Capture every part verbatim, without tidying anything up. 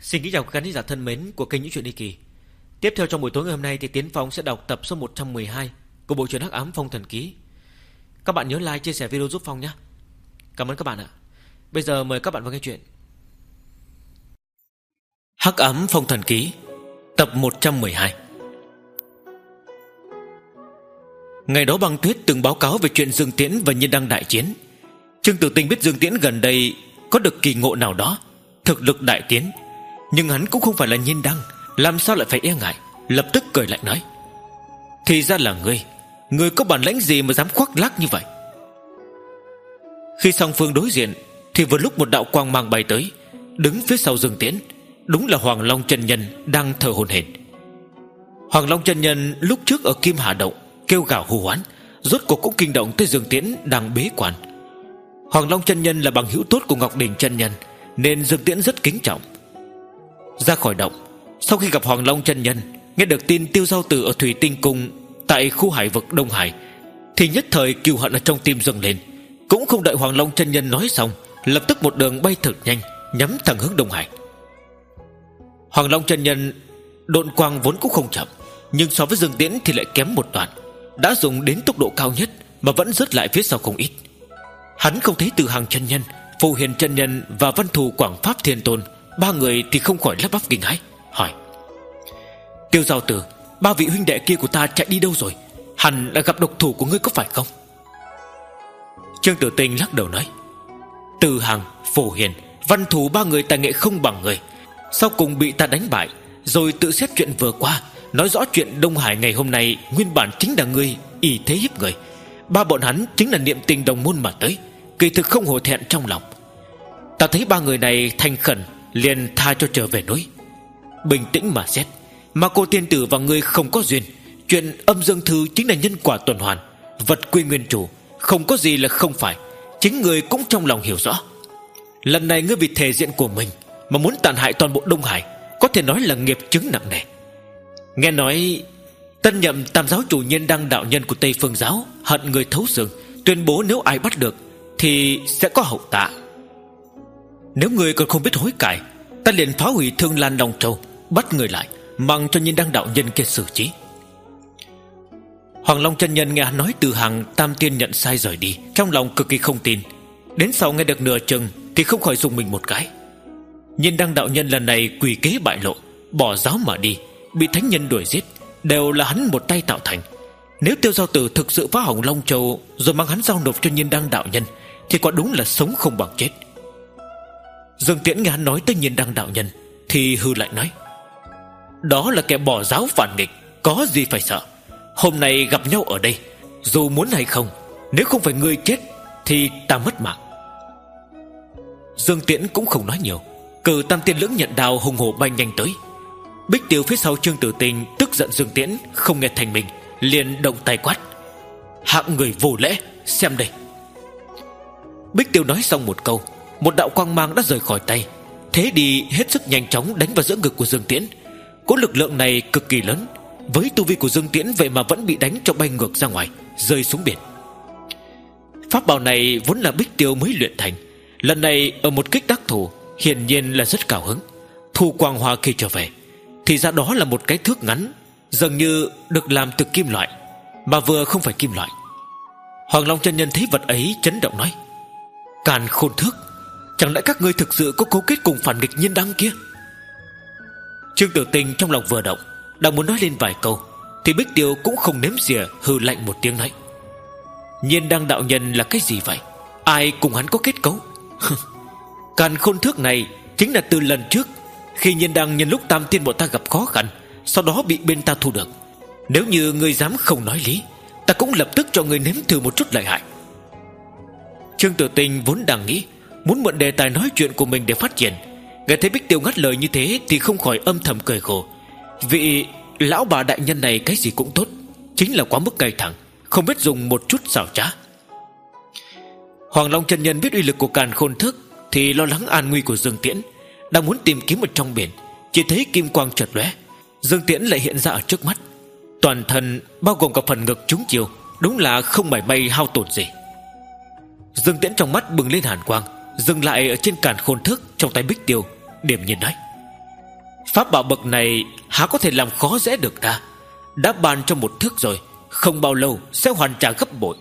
Xin kính chào các khán giả thân mến của kênh Những Chuyện Ly Kỳ. Tiếp theo trong buổi tối ngày hôm nay thì Tiến Phong sẽ đọc tập số một trăm mười hai của bộ truyện Hắc Ám Phong Thần Ký. Các bạn nhớ like, chia sẻ video giúp Phong nhé. Cảm ơn các bạn ạ. Bây giờ mời các bạn vào nghe chuyện. Hắc Ám Phong Thần Ký, tập một trăm mười hai. Ngày đó Băng Tuyết từng báo cáo về chuyện Dương Tiễn và Nhiên Đăng đại chiến. Trương Tử Tinh biết Dương Tiễn gần đây có được kỳ ngộ nào đó, thực lực đại tiến, nhưng hắn cũng không phải là Nhiên Đăng, làm sao lại phải e ngại. Lập tức cười lạnh nói: thì ra là ngươi. Ngươi có bản lĩnh gì mà dám khoác lác như vậy? Khi song phương đối diện thì vừa lúc một đạo quang mang bay tới, đứng phía sau Dương Tiễn đúng là Hoàng Long chân nhân đang thở hổn hển. Hoàng Long chân nhân lúc trước ở Kim Hà Động kêu gào hô hoán, rốt cuộc cũng kinh động tới Dương Tiễn đang bế quan. Hoàng Long chân nhân là bằng hữu tốt của Ngọc Đỉnh chân nhân, nên Dương Tiễn rất kính trọng. Ra khỏi động, sau khi gặp Hoàng Long chân nhân, nghe được tin Tiêu Giao Tử ở Thủy Tinh Cung tại khu hải vực Đông Hải, thì nhất thời cừu hận ở trong tim dâng lên. Cũng không đợi Hoàng Long chân nhân nói xong, lập tức một đường bay thật nhanh, nhắm thẳng hướng Đông Hải. Hoàng Long chân nhân độn quang vốn cũng không chậm, nhưng so với Dương Tiễn thì lại kém một đoạn, đã dùng đến tốc độ cao nhất mà vẫn rớt lại phía sau không ít. Hắn không thấy Từ Hàng chân nhân, Phù Hiền chân nhân và Văn Thù Quảng Pháp Thiên Tôn ba người thì không khỏi lắp bắp kinh hãi, hỏi: Tiêu Giao Tử, ba vị huynh đệ kia của ta chạy đi đâu rồi? Hẳn là gặp độc thủ của ngươi có phải không? Trương Tử Tinh lắc đầu nói: Từ Hàng, Phù Hiền, Văn Thù ba người tài nghệ không bằng người, sau cùng bị ta đánh bại, rồi tự xét chuyện vừa qua, nói rõ chuyện Đông Hải ngày hôm nay nguyên bản chính là ngươi ỷ thế hiếp người. Ba bọn hắn chính là niệm tình đồng môn mà tới, kỳ thực không hổ thẹn trong lòng. Ta thấy ba người này thành khẩn, liền tha cho trở về núi. Bình tĩnh mà xét, mà cô tiên tử và ngươi không có duyên. Chuyện âm dương thư chính là nhân quả tuần hoàn, vật quy nguyên chủ, không có gì là không phải. Chính ngươi cũng trong lòng hiểu rõ. Lần này ngươi vì thể diện của mình mà muốn tàn hại toàn bộ Đông Hải, có thể nói là nghiệp chứng nặng nề. Nghe nói tân nhậm tam giáo chủ Nhiên Đăng đạo nhân của Tây Phương giáo hận người thấu xương, tuyên bố nếu ai bắt được thì sẽ có hậu tạ. Nếu người còn không biết hối cải, ta liền phá hủy Thương Lan Long Châu, bắt người lại, mang cho Nhiên Đăng đạo nhân kia xử trí. Hoàng Long chân nhân nghe hắn nói Từ Hàng tam tiên nhận sai rời đi, trong lòng cực kỳ không tin. Đến sau nghe được nửa chừng thì không khỏi dùng mình một cái. Nhiên Đăng đạo nhân lần này quỷ kế bại lộ, bỏ giáo mà đi, bị thánh nhân đuổi giết, đều là hắn một tay tạo thành. Nếu Tiêu Giao Tử thực sự phá hỏng Long Châu rồi mang hắn giao nộp cho Nhiên Đăng đạo nhân, thì quả đúng là sống không bằng chết. Dương Tiễn nghe hắn nói tới Nhiên Đăng đạo nhân thì hư lạnh nói: đó là kẻ bỏ giáo phản nghịch, có gì phải sợ. Hôm nay gặp nhau ở đây, dù muốn hay không, nếu không phải ngươi chết thì ta mất mạng. Dương Tiễn cũng không nói nhiều, cử tam tiên lưỡng nhận đao hùng hổ bay nhanh tới. Bích Tiêu phía sau Trương Tử Tinh tức giận Dương Tiễn không nghe thành mình, liền động tay quát: hạng người vô lễ, xem đây. Bích Tiêu nói xong một câu, một đạo quang mang đã rời khỏi tay, thế đi hết sức nhanh chóng đánh vào giữa ngực của Dương Tiễn. Cỗ lực lượng này cực kỳ lớn, với tu vi của Dương Tiễn vậy mà vẫn bị đánh cho bay ngược ra ngoài, rơi xuống biển. Pháp bảo này vốn là Bích Tiêu mới luyện thành, lần này ở một kích đắc thủ, hiển nhiên là rất cao hứng. Thu quang hoa khi trở về, thì ra đó là một cái thước ngắn, dường như được làm từ kim loại, mà vừa không phải kim loại. Hoàng Long chân nhân thấy vật ấy chấn động nói: Càn Khôn Thước, chẳng lẽ các ngươi thực sự có cấu kết cùng phản nghịch Nhiên Đăng kia? Trương Tử Tinh trong lòng vừa động, đang muốn nói lên vài câu, thì Bích Tiêu cũng không nếm xỉa, hừ lạnh một tiếng nói: Nhiên Đăng đạo nhân là cái gì vậy? Ai cùng hắn có kết cấu? Càn Khôn Thước này chính là từ lần trước, khi Nhiên Đăng nhân lúc tam tiên bọn ta gặp khó khăn, sau đó bị bên ta thu được. Nếu như ngươi dám không nói lý, ta cũng lập tức cho ngươi nếm thử một chút lợi hại. Trương Tử Tinh vốn đang nghĩ muốn mượn đề tài nói chuyện của mình để phát triển, nghe thấy Bích Tiêu ngắt lời như thế thì không khỏi âm thầm cười khổ. Vị lão bà đại nhân này cái gì cũng tốt, chính là quá mức cay thẳng, không biết dùng một chút xảo trá. Hoàng Long chân nhân biết uy lực của Càn Khôn Thước thì lo lắng an nguy của Dương Tiễn, đang muốn tìm kiếm ở trong biển, chỉ thấy kim quang chợt lóe, Dương Tiễn lại hiện ra ở trước mắt. Toàn thân bao gồm cả phần ngực trúng chiêu, đúng là không mảy may hao tổn gì. Dương Tiễn trong mắt bừng lên hàn quang, dừng lại ở trên Càn Khôn Thước trong tay Bích Tiêu, điểm nhiên nói: Pháp bảo bậc này há có thể làm khó dễ được ta. Đã ban cho một thước rồi, không bao lâu sẽ hoàn trả gấp bội.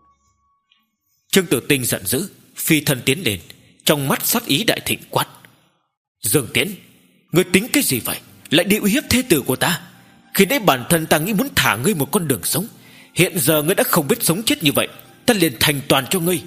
Trương Tử Tinh giận dữ, phi thân tiến lên, trong mắt sát ý đại thịnh quát: Dương Tiễn, ngươi tính cái gì vậy? Lại đi uy hiếp thế tử của ta. Khi nãy bản thân ta nghĩ muốn thả ngươi một con đường sống, hiện giờ ngươi đã không biết sống chết như vậy, ta liền thành toàn cho ngươi.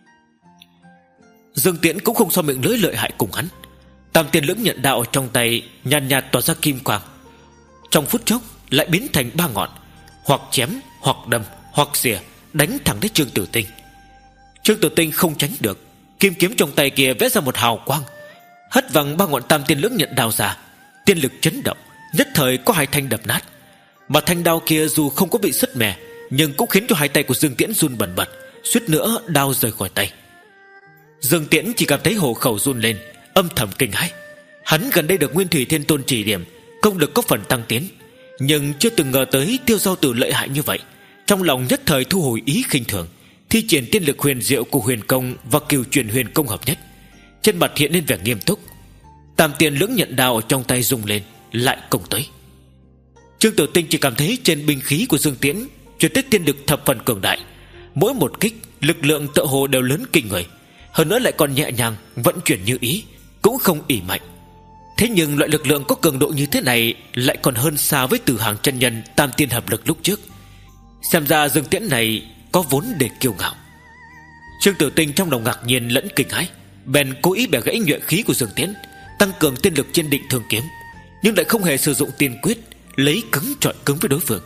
Dương Tiễn cũng không so miệng lưỡi lợi hại cùng hắn. Tam Tiên Lưỡng Nhận Đao ở trong tay nhàn nhạt tỏa ra kim quang, trong phút chốc lại biến thành ba ngọn, hoặc chém, hoặc đâm, hoặc xìa, đánh thẳng tới Trương Tử Tinh. Trương Tử Tinh không tránh được, kim kiếm trong tay kia vẽ ra một hào quang, hất văng ba ngọn Tam Tiên Lưỡng Nhận Đao ra. Tiên lực chấn động, nhất thời có hai thanh đập nát. Mà thanh đao kia dù không có bị sứt mẻ, nhưng cũng khiến cho hai tay của Dương Tiễn run bần bật, suýt nữa đao rời khỏi tay. Dương Tiễn chỉ cảm thấy hổ khẩu run lên, âm thầm kinh hãi. Hắn gần đây được Nguyên Thủy Thiên Tôn chỉ điểm, công lực có phần tăng tiến, nhưng chưa từng ngờ tới Tiêu Giao Tử lợi hại như vậy. Trong lòng nhất thời thu hồi ý khinh thường, thi triển tiên lực huyền diệu của huyền công và cửu truyền huyền công hợp nhất. Trên mặt hiện lên vẻ nghiêm túc. Tam Tiên Lưỡng Nhận Đao ở trong tay rung lên, lại công tới. Trương Tử Tinh chỉ cảm thấy trên binh khí của Dương Tiễn truyền tới tiên lực thập phần cường đại, mỗi một kích lực lượng tựa hồ đều lớn kinh người, hơn nữa lại còn nhẹ nhàng vận chuyển như ý, cũng không ỉ mạnh. Thế nhưng loại lực lượng có cường độ như thế này lại còn hơn xa với Từ Hàng chân nhân tam tiên hợp lực lúc trước. Xem ra Dương Tiễn này có vốn để kiêu ngạo. Trương Tử Tinh trong lòng ngạc nhiên lẫn kinh hãi, bèn cố ý bẻ gãy nhuệ khí của Dương Tiễn, tăng cường tiên lực trên Định Thương kiếm, nhưng lại không hề sử dụng tiên quyết, lấy cứng trọi cứng với đối phương.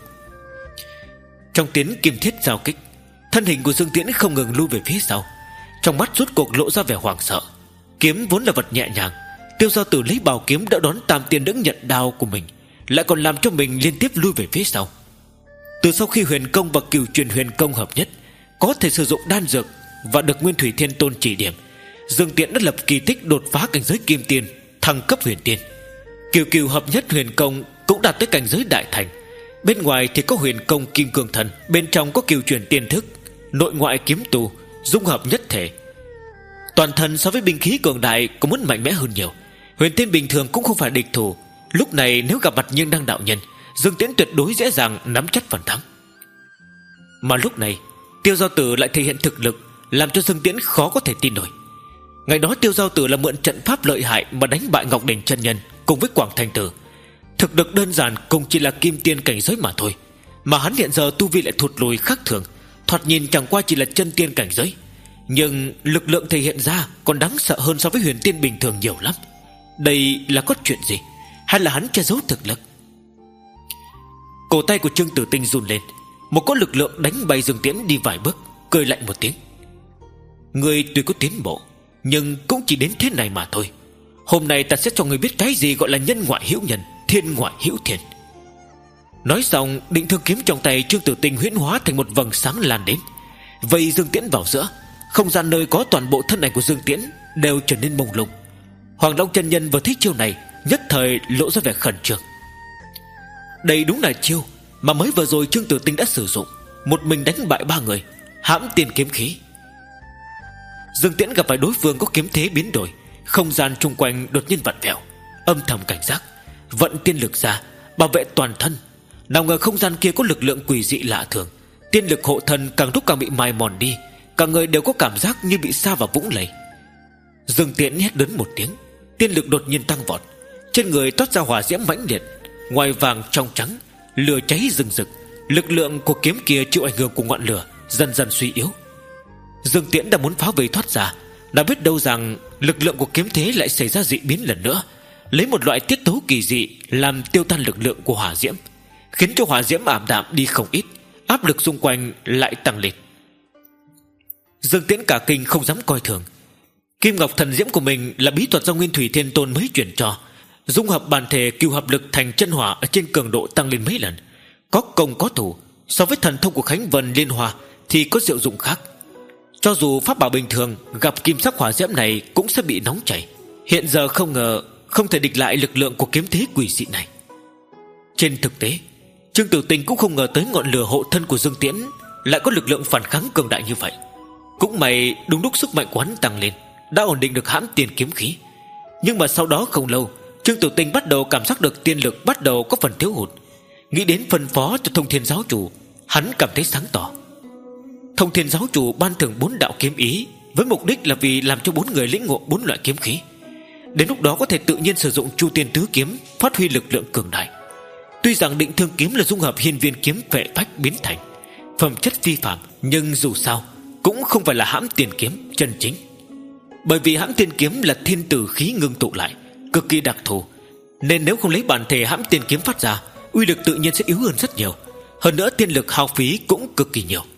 Trong tiếng kim thiết giao kích, thân hình của Dương Tiễn không ngừng lui về phía sau, trong mắt rốt cuộc lộ ra vẻ hoảng sợ. Kiếm vốn là vật nhẹ nhàng, Tiêu Giao Tử lấy bào kiếm đỡ đón Tam Tiên Lưỡng Nhận Đao của mình, lại còn làm cho mình liên tiếp lui về phía sau. Từ sau khi huyền công và cửu truyền huyền công hợp nhất, có thể sử dụng đan dược và được Nguyên Thủy Thiên Tôn chỉ điểm, Dương Tiễn đã lập kỳ tích đột phá cảnh giới kim tiên, thăng cấp huyền tiên. Cửu cửu hợp nhất huyền công cũng đạt tới cảnh giới đại thành. Bên ngoài thì có huyền công kim cương thần, bên trong có cửu truyền tiên thức, nội ngoại kiếm tu, dung hợp nhất thể. Toàn thân so với binh khí cường đại cũng muốn mạnh mẽ hơn nhiều. Huyền tiên bình thường cũng không phải địch thủ. Lúc này nếu gặp mặt Nhưng Đăng đạo nhân, Dương Tiễn tuyệt đối dễ dàng nắm chắc phần thắng. Mà lúc này Tiêu Giao Tử lại thể hiện thực lực, làm cho Dương Tiễn khó có thể tin nổi. Ngày đó Tiêu Giao Tử là mượn trận pháp lợi hại mà đánh bại Ngọc Đỉnh chân nhân cùng với Quảng Thành Tử. Thực lực đơn giản cũng chỉ là kim tiên cảnh giới mà thôi, mà hắn hiện giờ tu vi lại thụt lùi khác thường, thoạt nhìn chẳng qua chỉ là chân tiên cảnh giới, nhưng lực lượng thể hiện ra còn đáng sợ hơn so với huyền tiên bình thường nhiều lắm. Đây là có chuyện gì, hay là hắn che giấu thực lực? Cổ tay của Trương Tử Tinh run lên, một có lực lượng đánh bay Dương Tiễn đi vài bước, cười lạnh một tiếng: Ngươi tuy có tiến bộ, nhưng cũng chỉ đến thế này mà thôi. Hôm nay ta sẽ cho ngươi biết cái gì gọi là nhân ngoại hữu nhân, thiên ngoại hữu thiên. Nói xong, Định Thương kiếm trong tay Trương Tử Tinh huyễn hóa thành một vầng sáng lan đến, vây Dương Tiễn vào giữa. Không gian nơi có toàn bộ thân ảnh của Dương Tiễn đều trở nên mông lung. Hoàng Long chân nhân vừa thấy chiêu này, nhất thời lộ ra vẻ khẩn trương. Đây đúng là chiêu mà mới vừa rồi Trương Tử Tinh đã sử dụng, một mình đánh bại ba người, hãm tiên kiếm khí. Dương Tiễn gặp phải đối phương có kiếm thế biến đổi, không gian chung quanh đột nhiên vặn vẹo, âm thầm cảnh giác, vận tiên lực ra bảo vệ toàn thân. Nào ngờ không gian kia có lực lượng quỷ dị lạ thường, tiên lực hộ thân càng lúc càng bị mài mòn đi, cả người đều có cảm giác như bị sa vào vũng lầy. Dương Tiễn hét lớn một tiếng, tiên lực đột nhiên tăng vọt, trên người toát ra hỏa diễm mãnh liệt, ngoài vàng trong trắng, lửa cháy rừng rực. Lực lượng của kiếm kia chịu ảnh hưởng của ngọn lửa dần dần suy yếu. Dương Tiễn đã muốn phá vây thoát ra, đã biết đâu rằng lực lượng của kiếm thế lại xảy ra dị biến lần nữa, lấy một loại tiết tấu kỳ dị làm tiêu tan lực lượng của hỏa diễm, khiến cho hỏa diễm ảm đạm đi không ít, áp lực xung quanh lại tăng lên. Dương Tiễn cả kinh không dám coi thường. Kim Ngọc Thần Diễm của mình là bí thuật do Nguyên Thủy Thiên Tôn mới truyền cho, dung hợp bản thể cửu hợp lực thành chân hỏa ở trên cường độ tăng lên mấy lần, có công có thủ. So với thần thông của Khánh Vân Liên Hoa thì có diệu dụng khác. Cho dù pháp bảo bình thường gặp kim sắc hỏa diễm này cũng sẽ bị nóng chảy. Hiện giờ không ngờ không thể địch lại lực lượng của kiếm thế quỷ dị này. Trên thực tế, Trương Tử Tinh cũng không ngờ tới ngọn lửa hộ thân của Dương Tiễn lại có lực lượng phản kháng cường đại như vậy. Cũng may đúng lúc sức mạnh của hắn tăng lên, đã ổn định được hãm tiền kiếm khí. Nhưng mà sau đó không lâu, Trương Tử Tinh bắt đầu cảm giác được tiên lực bắt đầu có phần thiếu hụt. Nghĩ đến phân phó cho Thông Thiên giáo chủ, hắn cảm thấy sáng tỏ. Thông Thiên giáo chủ ban thưởng bốn đạo kiếm ý, với mục đích là vì làm cho bốn người lĩnh ngộ bốn loại kiếm khí. Đến lúc đó có thể tự nhiên sử dụng Chu Tiên Tứ Kiếm, phát huy lực lượng cường đại. Tuy rằng Định Thương Kiếm là dung hợp hiên viên kiếm vệ phách biến thành, phẩm chất phi phàm, nhưng dù sao cũng không phải là hãm tiền kiếm chân chính. Bởi vì hãm tiền kiếm là thiên tử khí ngưng tụ lại, cực kỳ đặc thù, nên nếu không lấy bản thể hãm tiền kiếm phát ra, uy lực tự nhiên sẽ yếu hơn rất nhiều. Hơn nữa tiên lực hao phí cũng cực kỳ nhiều.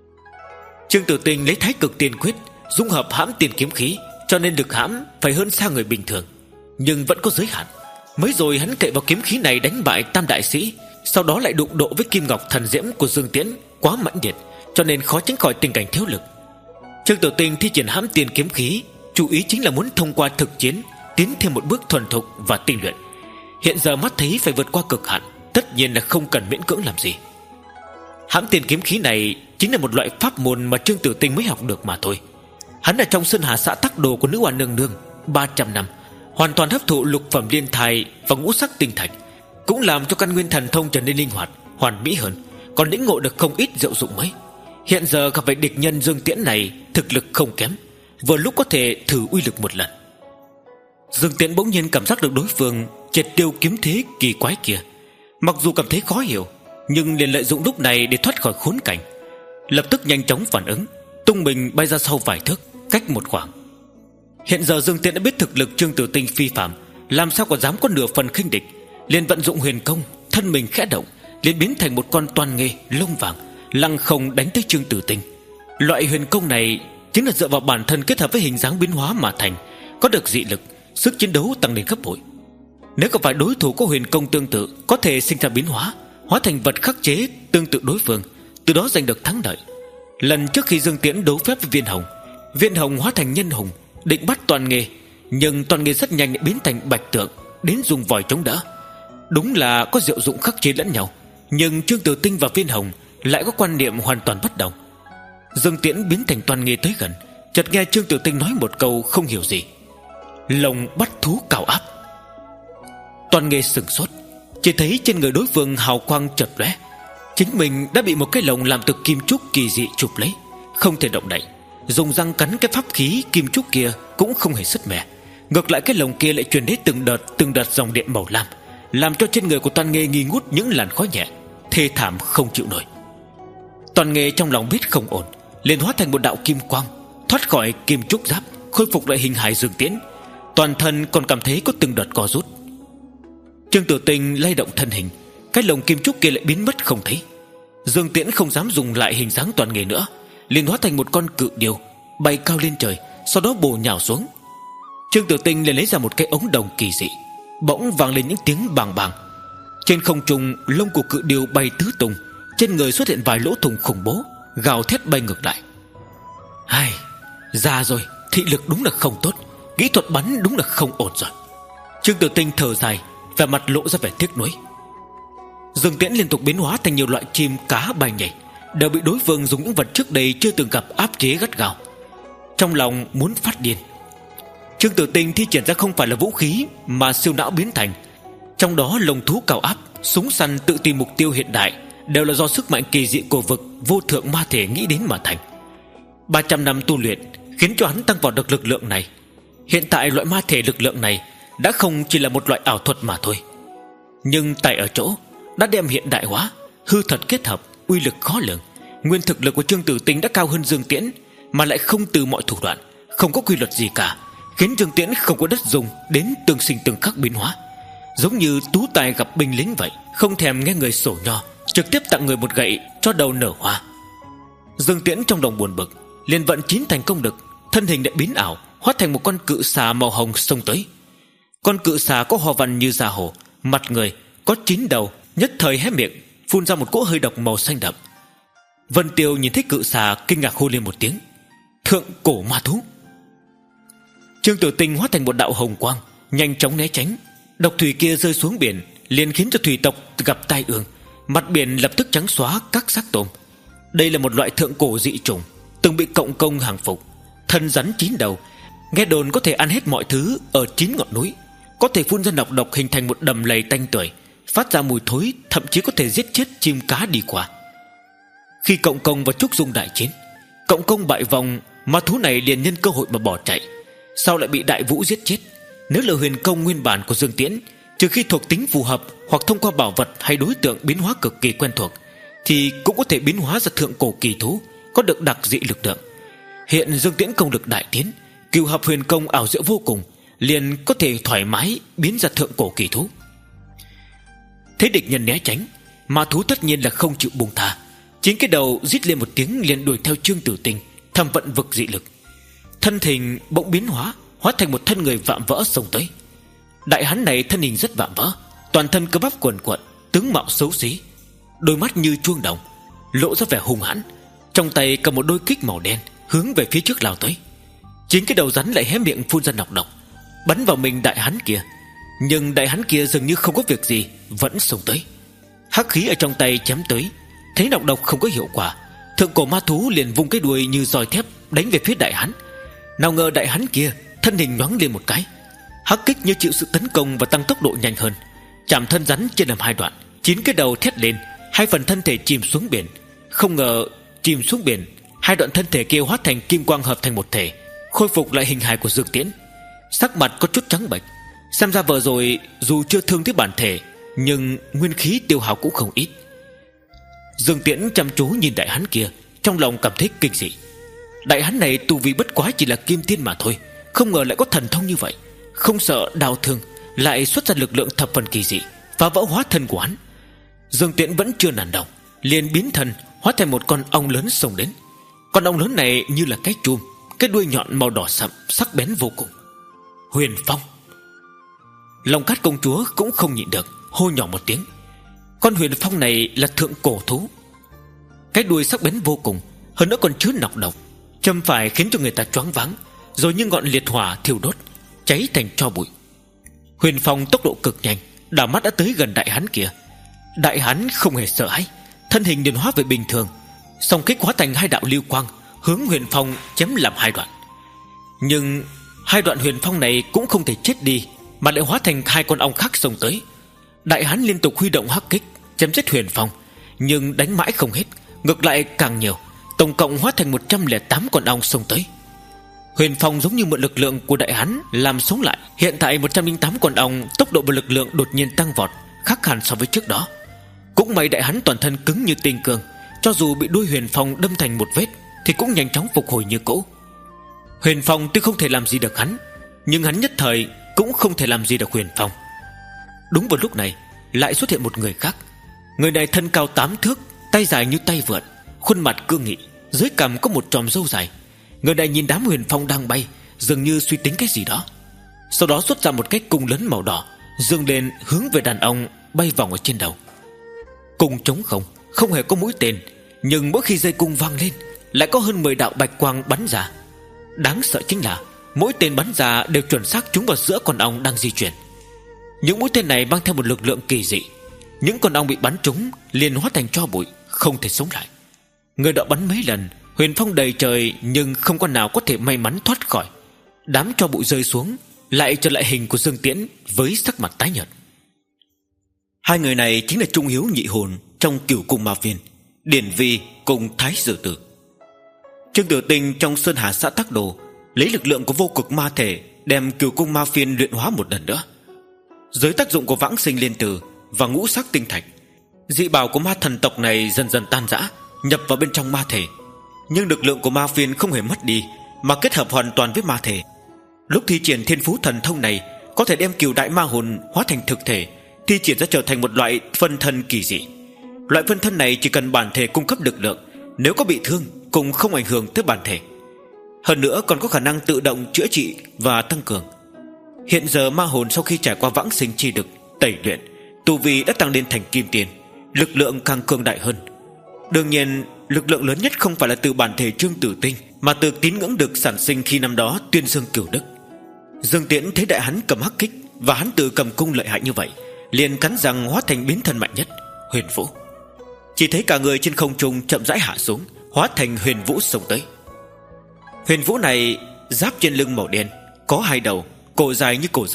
Trương Tử Tinh lấy Thái Cực Tiên Quyết dung hợp hãm tiền kiếm khí, cho nên lực hãm phải hơn xa người bình thường, nhưng vẫn có giới hạn. Mới rồi hắn cậy vào kiếm khí này đánh bại Tam đại sĩ, sau đó lại đụng độ với Kim Ngọc Thần Diễm của Dương Tiễn quá mãnh liệt, cho nên khó tránh khỏi tình cảnh thiếu lực. Trương Tử Tinh thi triển hãm tiền kiếm khí, chủ ý chính là muốn thông qua thực chiến tiến thêm một bước thuần thục và tinh luyện. Hiện giờ mắt thấy phải vượt qua cực hạn, tất nhiên là không cần miễn cưỡng làm gì. Hãm tiền kiếm khí này chính là một loại pháp môn mà Trương Tử Tinh mới học được mà thôi. Hắn ở trong Sơn Hà xã Tắc Đồ của Nữ Oa Nương Nương ba trăm năm, hoàn toàn hấp thụ lục phẩm liên thai và ngũ sắc tinh thạch, cũng làm cho căn nguyên thần thông trở nên linh hoạt, hoàn mỹ hơn, còn lĩnh ngộ được không ít diệu dụng mới. Hiện giờ gặp phải địch nhân Dương Tiễn này thực lực không kém, vừa lúc có thể thử uy lực một lần. Dương Tiễn bỗng nhiên cảm giác được đối phương triệt tiêu kiếm thế kỳ quái kia, mặc dù cảm thấy khó hiểu, nhưng liền lợi dụng lúc này để thoát khỏi khốn cảnh. Lập tức nhanh chóng phản ứng, tung mình bay ra sau vài thước, cách một khoảng. Hiện giờ Dương Tiễn đã biết thực lực Trương Tử Tinh phi phàm, làm sao còn dám có nửa phần khinh địch, liền vận dụng huyền công, thân mình khẽ động, liền biến thành một con toan nghê lông vàng, lăng không đánh tới Trương Tử Tinh. Loại huyền công này chính là dựa vào bản thân kết hợp với hình dáng biến hóa mà thành, có được dị lực, sức chiến đấu tăng lên gấp bội. Nếu gặp phải đối thủ có huyền công tương tự, có thể sinh ra biến hóa, hóa thành vật khắc chế tương tự đối phương, từ đó giành được thắng lợi. Lần trước khi Dương Tiễn đấu phép với Viên Hồng, Viên Hồng hóa thành nhân hùng định bắt Toàn Nghê, nhưng Toàn Nghê rất nhanh biến thành bạch tượng, đến dùng vòi chống đỡ. Đúng là có diệu dụng khắc chế lẫn nhau, nhưng Trương Tử Tinh và Viên Hồng lại có quan niệm hoàn toàn bất đồng. Dương Tiễn biến thành Toàn Nghê tới gần, chợt nghe Trương Tử Tinh nói một câu không hiểu gì: lồng bắt thú cao áp. Toàn Nghê sửng sốt, chỉ thấy trên người đối phương hào quang chợt lóe, chính mình đã bị một cái lồng làm từ kim trúc kỳ dị chụp lấy, không thể động đậy. Dùng răng cắn cái pháp khí kim trúc kia cũng không hề sứt mẻ, ngược lại cái lồng kia lại truyền đến từng đợt từng đợt dòng điện màu lam, làm cho trên người của Toàn Nghê nghi ngút những làn khói nhẹ, thê thảm không chịu nổi. Toàn Nghê trong lòng biết không ổn, liền hóa thành một đạo kim quang, thoát khỏi kim trúc giáp, khôi phục lại hình hài Dương Tiễn, toàn thân còn cảm thấy có từng đợt co rút. Trương Tử Tinh lay động thân hình, cái lồng kim trúc kia lại biến mất không thấy. Dương Tiễn không dám dùng lại hình dáng Toàn Nghê nữa, liền hóa thành một con cự điêu bay cao lên trời, sau đó bổ nhào xuống. Trương Tử Tinh liền lấy ra một cái ống đồng kỳ dị, bỗng vang lên những tiếng bàng bàng. Trên không trung, lông của cự điêu bay tứ tung, trên người xuất hiện vài lỗ thủng khủng bố, gào thét bay ngược lại. Ai, già rồi, thị lực đúng là không tốt, kỹ thuật bắn đúng là không ổn rồi. Trương Tử Tinh thở dài, vẻ mặt lộ ra vẻ tiếc nuối. Dương Tiễn liên tục biến hóa thành nhiều loại chim cá bay nhảy, đều bị đối phương dùng những vật trước đây chưa từng gặp áp chế gắt gao. Trong lòng muốn phát điên, Trương Tử Tinh thi triển ra không phải là vũ khí mà siêu não biến thành, trong đó lồng thú cao áp, súng săn tự tìm mục tiêu hiện đại đều là do sức mạnh kỳ dị của vực vô thượng ma thể nghĩ đến mà thành. Ba trăm năm tu luyện khiến cho hắn tăng vào được lực lượng này. Hiện tại loại ma thể lực lượng này đã không chỉ là một loại ảo thuật mà thôi, nhưng tại ở chỗ đã đem hiện đại hóa, hư thật kết hợp, uy lực khó lường. Nguyên thực lực của Trương Tử Tinh đã cao hơn Dương Tiễn, mà lại không từ mọi thủ đoạn, không có quy luật gì cả, khiến Dương Tiễn không có đất dùng đến tương sinh tương khắc biến hóa, giống như tú tài gặp binh lính vậy, không thèm nghe người sổ nho, trực tiếp tặng người một gậy cho đầu nở hoa. Dương Tiễn trong lòng buồn bực, liền vận chín thành công lực, thân hình đã biến ảo, hóa thành một con cự xà màu hồng xông tới. Con cự xà có hoa văn như da hổ, mặt người có chín đầu, nhất thời hé miệng phun ra một cỗ hơi độc màu xanh đậm. Vân Tiêu nhìn thấy cự xà, kinh ngạc hô lên một tiếng: thượng cổ ma thú. Trương Tử Tinh hóa thành một đạo hồng quang, nhanh chóng né tránh. Độc thủy kia rơi xuống biển, liền khiến cho thủy tộc gặp tai ương, mặt biển lập tức trắng xóa các xác tôm. Đây là một loại thượng cổ dị chủng, từng bị cộng công hàng phục, thân rắn chín đầu, nghe đồn có thể ăn hết mọi thứ ở chín ngọn núi, có thể phun ra nọc độc hình thành một đầm lầy tanh tưởi, phát ra mùi thối, thậm chí có thể giết chết chim cá đi qua. Khi Cộng Công và Trúc Dung đại chiến, Cộng Công bại vòng, ma thú này liền nhân cơ hội mà bỏ chạy, sau lại bị Đại Vũ giết chết. Nếu là huyền công nguyên bản của Dương Tiễn, trừ khi thuộc tính phù hợp hoặc thông qua bảo vật hay đối tượng biến hóa cực kỳ quen thuộc, thì cũng có thể biến hóa ra thượng cổ kỳ thú có được đặc dị lực lượng. Hiện Dương Tiễn công lực đại tiến, cửu hợp huyền công ảo diệu vô cùng, liền có thể thoải mái biến ra thượng cổ kỳ thú. Thấy địch nhân né tránh, ma thú tất nhiên là không chịu buông tha, chín cái đầu rít lên một tiếng liền đuổi theo Trương Tử Tinh, thăm vận vực dị lực. Thân hình bỗng biến hóa, hóa thành một thân người vạm vỡ xông tới. Đại hán này thân hình rất vạm vỡ, toàn thân cơ bắp quần quận, tướng mạo xấu xí, đôi mắt như chuông đồng, lộ ra vẻ hung hãn, trong tay cầm một đôi kích màu đen hướng về phía trước lao tới. Chín cái đầu rắn lại hé miệng phun ra nọc độc, bắn vào mình đại hán kia. Nhưng đại hán kia dường như không có việc gì, vẫn xông tới. Hắc khí ở trong tay chém tới, thấy nọc độc không có hiệu quả, thượng cổ ma thú liền vung cái đuôi như roi thép đánh về phía đại hán. Nào ngờ đại hán kia thân hình nhoáng lên một cái, hắc kích như chịu sự tấn công và tăng tốc độ nhanh hơn, chạm thân rắn chia làm hai đoạn. Chín cái đầu thét lên, hai phần thân thể chìm xuống biển. Không ngờ chìm xuống biển, hai đoạn thân thể kia hóa thành kim quang hợp thành một thể, khôi phục lại hình hài của Dương Tiễn. Sắc mặt có chút trắng bệch, xem ra vừa rồi dù chưa thương tới bản thể, nhưng nguyên khí tiêu hao cũng không ít. Dương Tiễn chăm chú nhìn đại hán kia, trong lòng cảm thấy kinh dị. Đại hán này tu vi bất quá chỉ là kim tiên mà thôi, không ngờ lại có thần thông như vậy, không sợ đau thương, lại xuất ra lực lượng thập phần kỳ dị, phá vỡ hóa thân của hắn. Dương Tiễn vẫn chưa nản lòng, liền biến thân hóa thành một con ong lớn xông đến. Con ong lớn này như là cái chum, cái đuôi nhọn màu đỏ sậm, sắc bén vô cùng. Huyền Phong. Long Cát công chúa cũng không nhịn được, hô nhỏ một tiếng. Con Huyền Phong này là thượng cổ thú, cái đuôi sắc bén vô cùng, hơn nữa còn chứa nọc độc, châm phải khiến cho người ta choáng váng, rồi như ngọn liệt hỏa thiêu đốt, cháy thành tro bụi. Huyền Phong tốc độ cực nhanh, đảo mắt đã tới gần đại hán kia. Đại hán không hề sợ hãi, thân hình liền hóa về bình thường, song kích hóa thành hai đạo lưu quang, hướng Huyền Phong chém làm hai đoạn. Nhưng hai đoạn Huyền Phong này cũng không thể chết đi, mà lại hóa thành hai con ong khác xông tới. Đại hán liên tục huy động hắc kích chém giết Huyền Phong, nhưng đánh mãi không hết, ngược lại càng nhiều, tổng cộng hóa thành một trăm lẻ tám con ong xông tới. Huyền Phong giống như mượn lực lượng của đại hán làm sống lại. Hiện tại một trăm lẻ tám con ong, tốc độ và lực lượng đột nhiên tăng vọt, khác hẳn so với trước đó. Cũng may đại hán toàn thân cứng như tinh cương, cho dù bị đuôi Huyền Phong đâm thành một vết thì cũng nhanh chóng phục hồi như cũ. Huyền Phong tuy không thể làm gì được hắn, nhưng hắn nhất thời cũng không thể làm gì được Huyền Phong. Đúng vào lúc này lại xuất hiện một người khác. Người này thân cao tám thước, tay dài như tay vượn, khuôn mặt cương nghị, dưới cằm có một chòm râu dài. Người này nhìn đám Huyền Phong đang bay, dường như suy tính cái gì đó, sau đó xuất ra một cái cung lớn màu đỏ, dương lên hướng về đàn ông bay vòng ở trên đầu. Cung trống không, không hề có mũi tên, nhưng mỗi khi dây cung vang lên lại có hơn mười đạo bạch quang bắn ra. Đáng sợ chính là mỗi tên bắn ra đều chuẩn xác trúng vào giữa con ong đang di chuyển. Những mũi tên này mang theo một lực lượng kỳ dị, những con ong bị bắn trúng liền hóa thành tro bụi, không thể sống lại. Người đó bắn mấy lần, Huyền Phong đầy trời, nhưng không con nào có thể may mắn thoát khỏi. Đám tro bụi rơi xuống, lại trở lại hình của Dương Tiễn với sắc mặt tái nhợt. Hai người này chính là trung hiếu nhị hồn trong Cửu Cung Ma Viên, Điển Vi cùng Thái Sử Tử. Trương Tử Tinh trong Sơn Hà xã Tắc Đồ lấy lực lượng của vô cực ma thể đem Cửu Cung Ma Viên luyện hóa một lần nữa. Dưới tác dụng của vãng sinh liên tử và ngũ sắc tinh thạch, dị bảo của ma thần tộc này dần dần tan rã, nhập vào bên trong ma thể. Nhưng lực lượng của ma viên không hề mất đi, mà kết hợp hoàn toàn với ma thể. Lúc thi triển thiên phú thần thông này, có thể đem cửu đại ma hồn hóa thành thực thể, thi triển ra trở thành một loại phân thân kỳ dị. Loại phân thân này chỉ cần bản thể cung cấp lực lượng, nếu có bị thương cũng không ảnh hưởng tới bản thể. Hơn nữa còn có khả năng tự động chữa trị và tăng cường. Hiện giờ ma hồn sau khi trải qua vãng sinh chi lực tẩy luyện, tu vi đã tăng lên thành kim tiền, lực lượng càng cường đại hơn. Đương nhiên lực lượng lớn nhất không phải là từ bản thể Trương Tử Tinh, mà từ tín ngưỡng được sản sinh khi năm đó tuyên dương cửu đức. Dương Tiễn thấy đại hắn cầm hắc kích và hắn tự cầm cung lợi hại như vậy, liền cắn răng hóa thành biến thân mạnh nhất, Huyền Vũ. Chỉ thấy cả người trên không trung chậm rãi hạ xuống, hóa thành Huyền Vũ xông tới. Huyền Vũ này giáp trên lưng màu đen, có hai đầu, cổ dài như cổ rắn,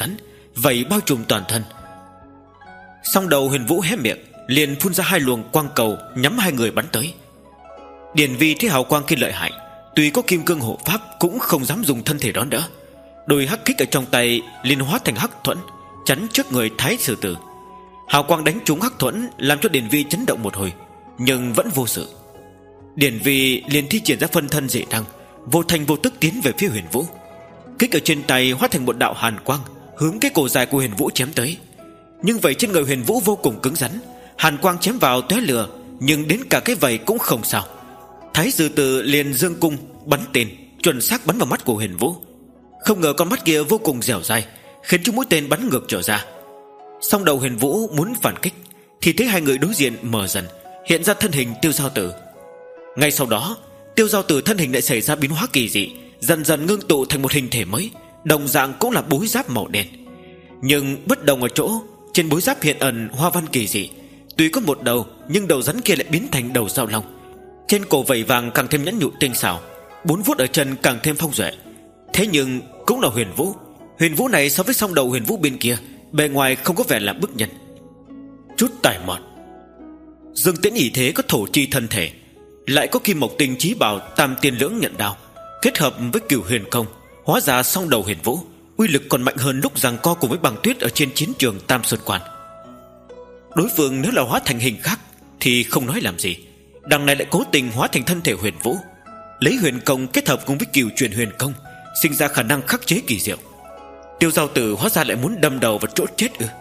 vẩy bao trùm toàn thân. Song đầu Huyền Vũ hé miệng, liền phun ra hai luồng quang cầu nhắm hai người bắn tới. Điển Vi thấy hào quang kia lợi hại, tuy có kim cương hộ pháp cũng không dám dùng thân thể đón đỡ. Đôi hắc kích ở trong tay liền hóa thành hắc thuẫn, chắn trước người Thái Sử Tử. Hào quang đánh trúng hắc thuẫn, làm cho Điển Vi chấn động một hồi, nhưng vẫn vô sự. Điển Vi liền thi triển ra phân thân dị năng, vô thành vô tức tiến về phía Huyền Vũ. Kích ở trên tay hóa thành một đạo hàn quang, hướng cái cổ dài của Huyền Vũ chém tới. Nhưng vậy trên người Huyền Vũ vô cùng cứng rắn, hàn quang chém vào tóe lửa, nhưng đến cả cái vảy cũng không sao. Thái Sử Tử liền dương cung bắn tên, chuẩn xác bắn vào mắt của Huyền Vũ. Không ngờ con mắt kia vô cùng dẻo dai, khiến cho mũi tên bắn ngược trở ra. Song đầu Huyền Vũ muốn phản kích, thì thấy hai người đối diện mờ dần, hiện ra thân hình Tiêu Giao Tử. Ngay sau đó, Tiêu Giao Tử thân hình lại xảy ra biến hóa kỳ dị, dần dần ngưng tụ thành một hình thể mới, đồng dạng cũng là bối giáp màu đen. Nhưng bất đồng ở chỗ, trên bối giáp hiện ẩn hoa văn kỳ dị. Tuy có một đầu, nhưng đầu rắn kia lại biến thành đầu dao long. Trên cổ vảy vàng càng thêm nhẵn nhụi tinh xảo, bốn vuốt ở chân càng thêm phong duệ. Thế nhưng cũng là Huyền Vũ. Huyền Vũ này so với song đầu Huyền Vũ bên kia, bề ngoài không có vẻ là bức nhân. Chút tài mọn. Dương Tiễn ỷ thế có thổ chi thân thể, lại có kim mộc tinh chí bảo tam tiên lưỡng nhận đao, kết hợp với cửu huyền công, hóa ra song đầu Huyền Vũ uy lực còn mạnh hơn lúc giằng co cùng với Băng Tuyết ở trên chiến trường Tam Sơn Quan. Đối phương nếu là hóa thành hình khác thì không nói làm gì, đằng này lại cố tình hóa thành thân thể Huyền Vũ, lấy huyền công kết hợp cùng với cửu truyền huyền công, sinh ra khả năng khắc chế kỳ diệu. Tiêu Giao Tử hóa ra lại muốn đâm đầu vào chỗ chết ư?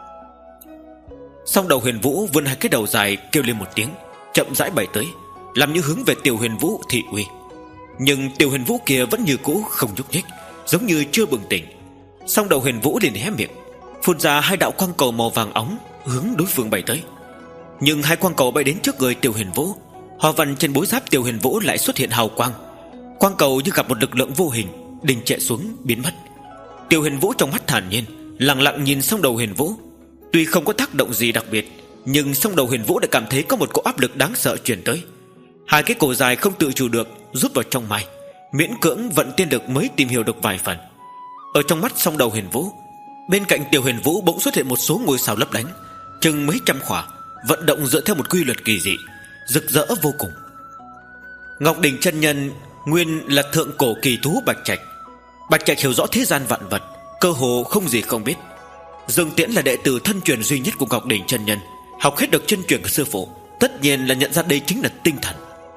Song đầu Huyền Vũ vươn hai cái đầu dài, kêu lên một tiếng, chậm rãi bay tới, làm như hướng về Tiểu Huyền Vũ thị uy. Nhưng Tiểu Huyền Vũ kia vẫn như cũ không nhúc nhích, giống như chưa bừng tỉnh. Song đầu Huyền Vũ liền hé miệng, phun ra hai đạo quang cầu màu vàng óng hướng đối phương bay tới. Nhưng hai quang cầu bay đến trước người Tiểu Huyền Vũ, hoa văn trên bối giáp Tiểu Huyền Vũ lại xuất hiện hào quang. Quang cầu như gặp một lực lượng vô hình, đình trệ xuống biến mất. Tiểu Huyền Vũ trong mắt thản nhiên, lặng lặng nhìn song đầu Huyền Vũ. Tuy không có tác động gì đặc biệt, nhưng song đầu Huyền Vũ đã cảm thấy có một cỗ áp lực đáng sợ truyền tới. Hai cái cổ dài không tự chủ được rút vào trong mai, miễn cưỡng vận tiên lực mới tìm hiểu được vài phần. Ở trong mắt song đầu Huyền Vũ, bên cạnh Tiểu Huyền Vũ bỗng xuất hiện một số ngôi sao lấp lánh, chừng mấy trăm khỏa, vận động dựa theo một quy luật kỳ dị, rực rỡ vô cùng. Ngọc Đỉnh chân nhân nguyên là thượng cổ kỳ thú Bạch Trạch. Bạch Trạch hiểu rõ thế gian vạn vật, cơ hồ không gì không biết. Dương Tiễn là đệ tử thân truyền duy nhất của Ngọc Đỉnh chân nhân, học hết được chân truyền của sư phụ, tất nhiên là nhận ra đây chính là tinh thần.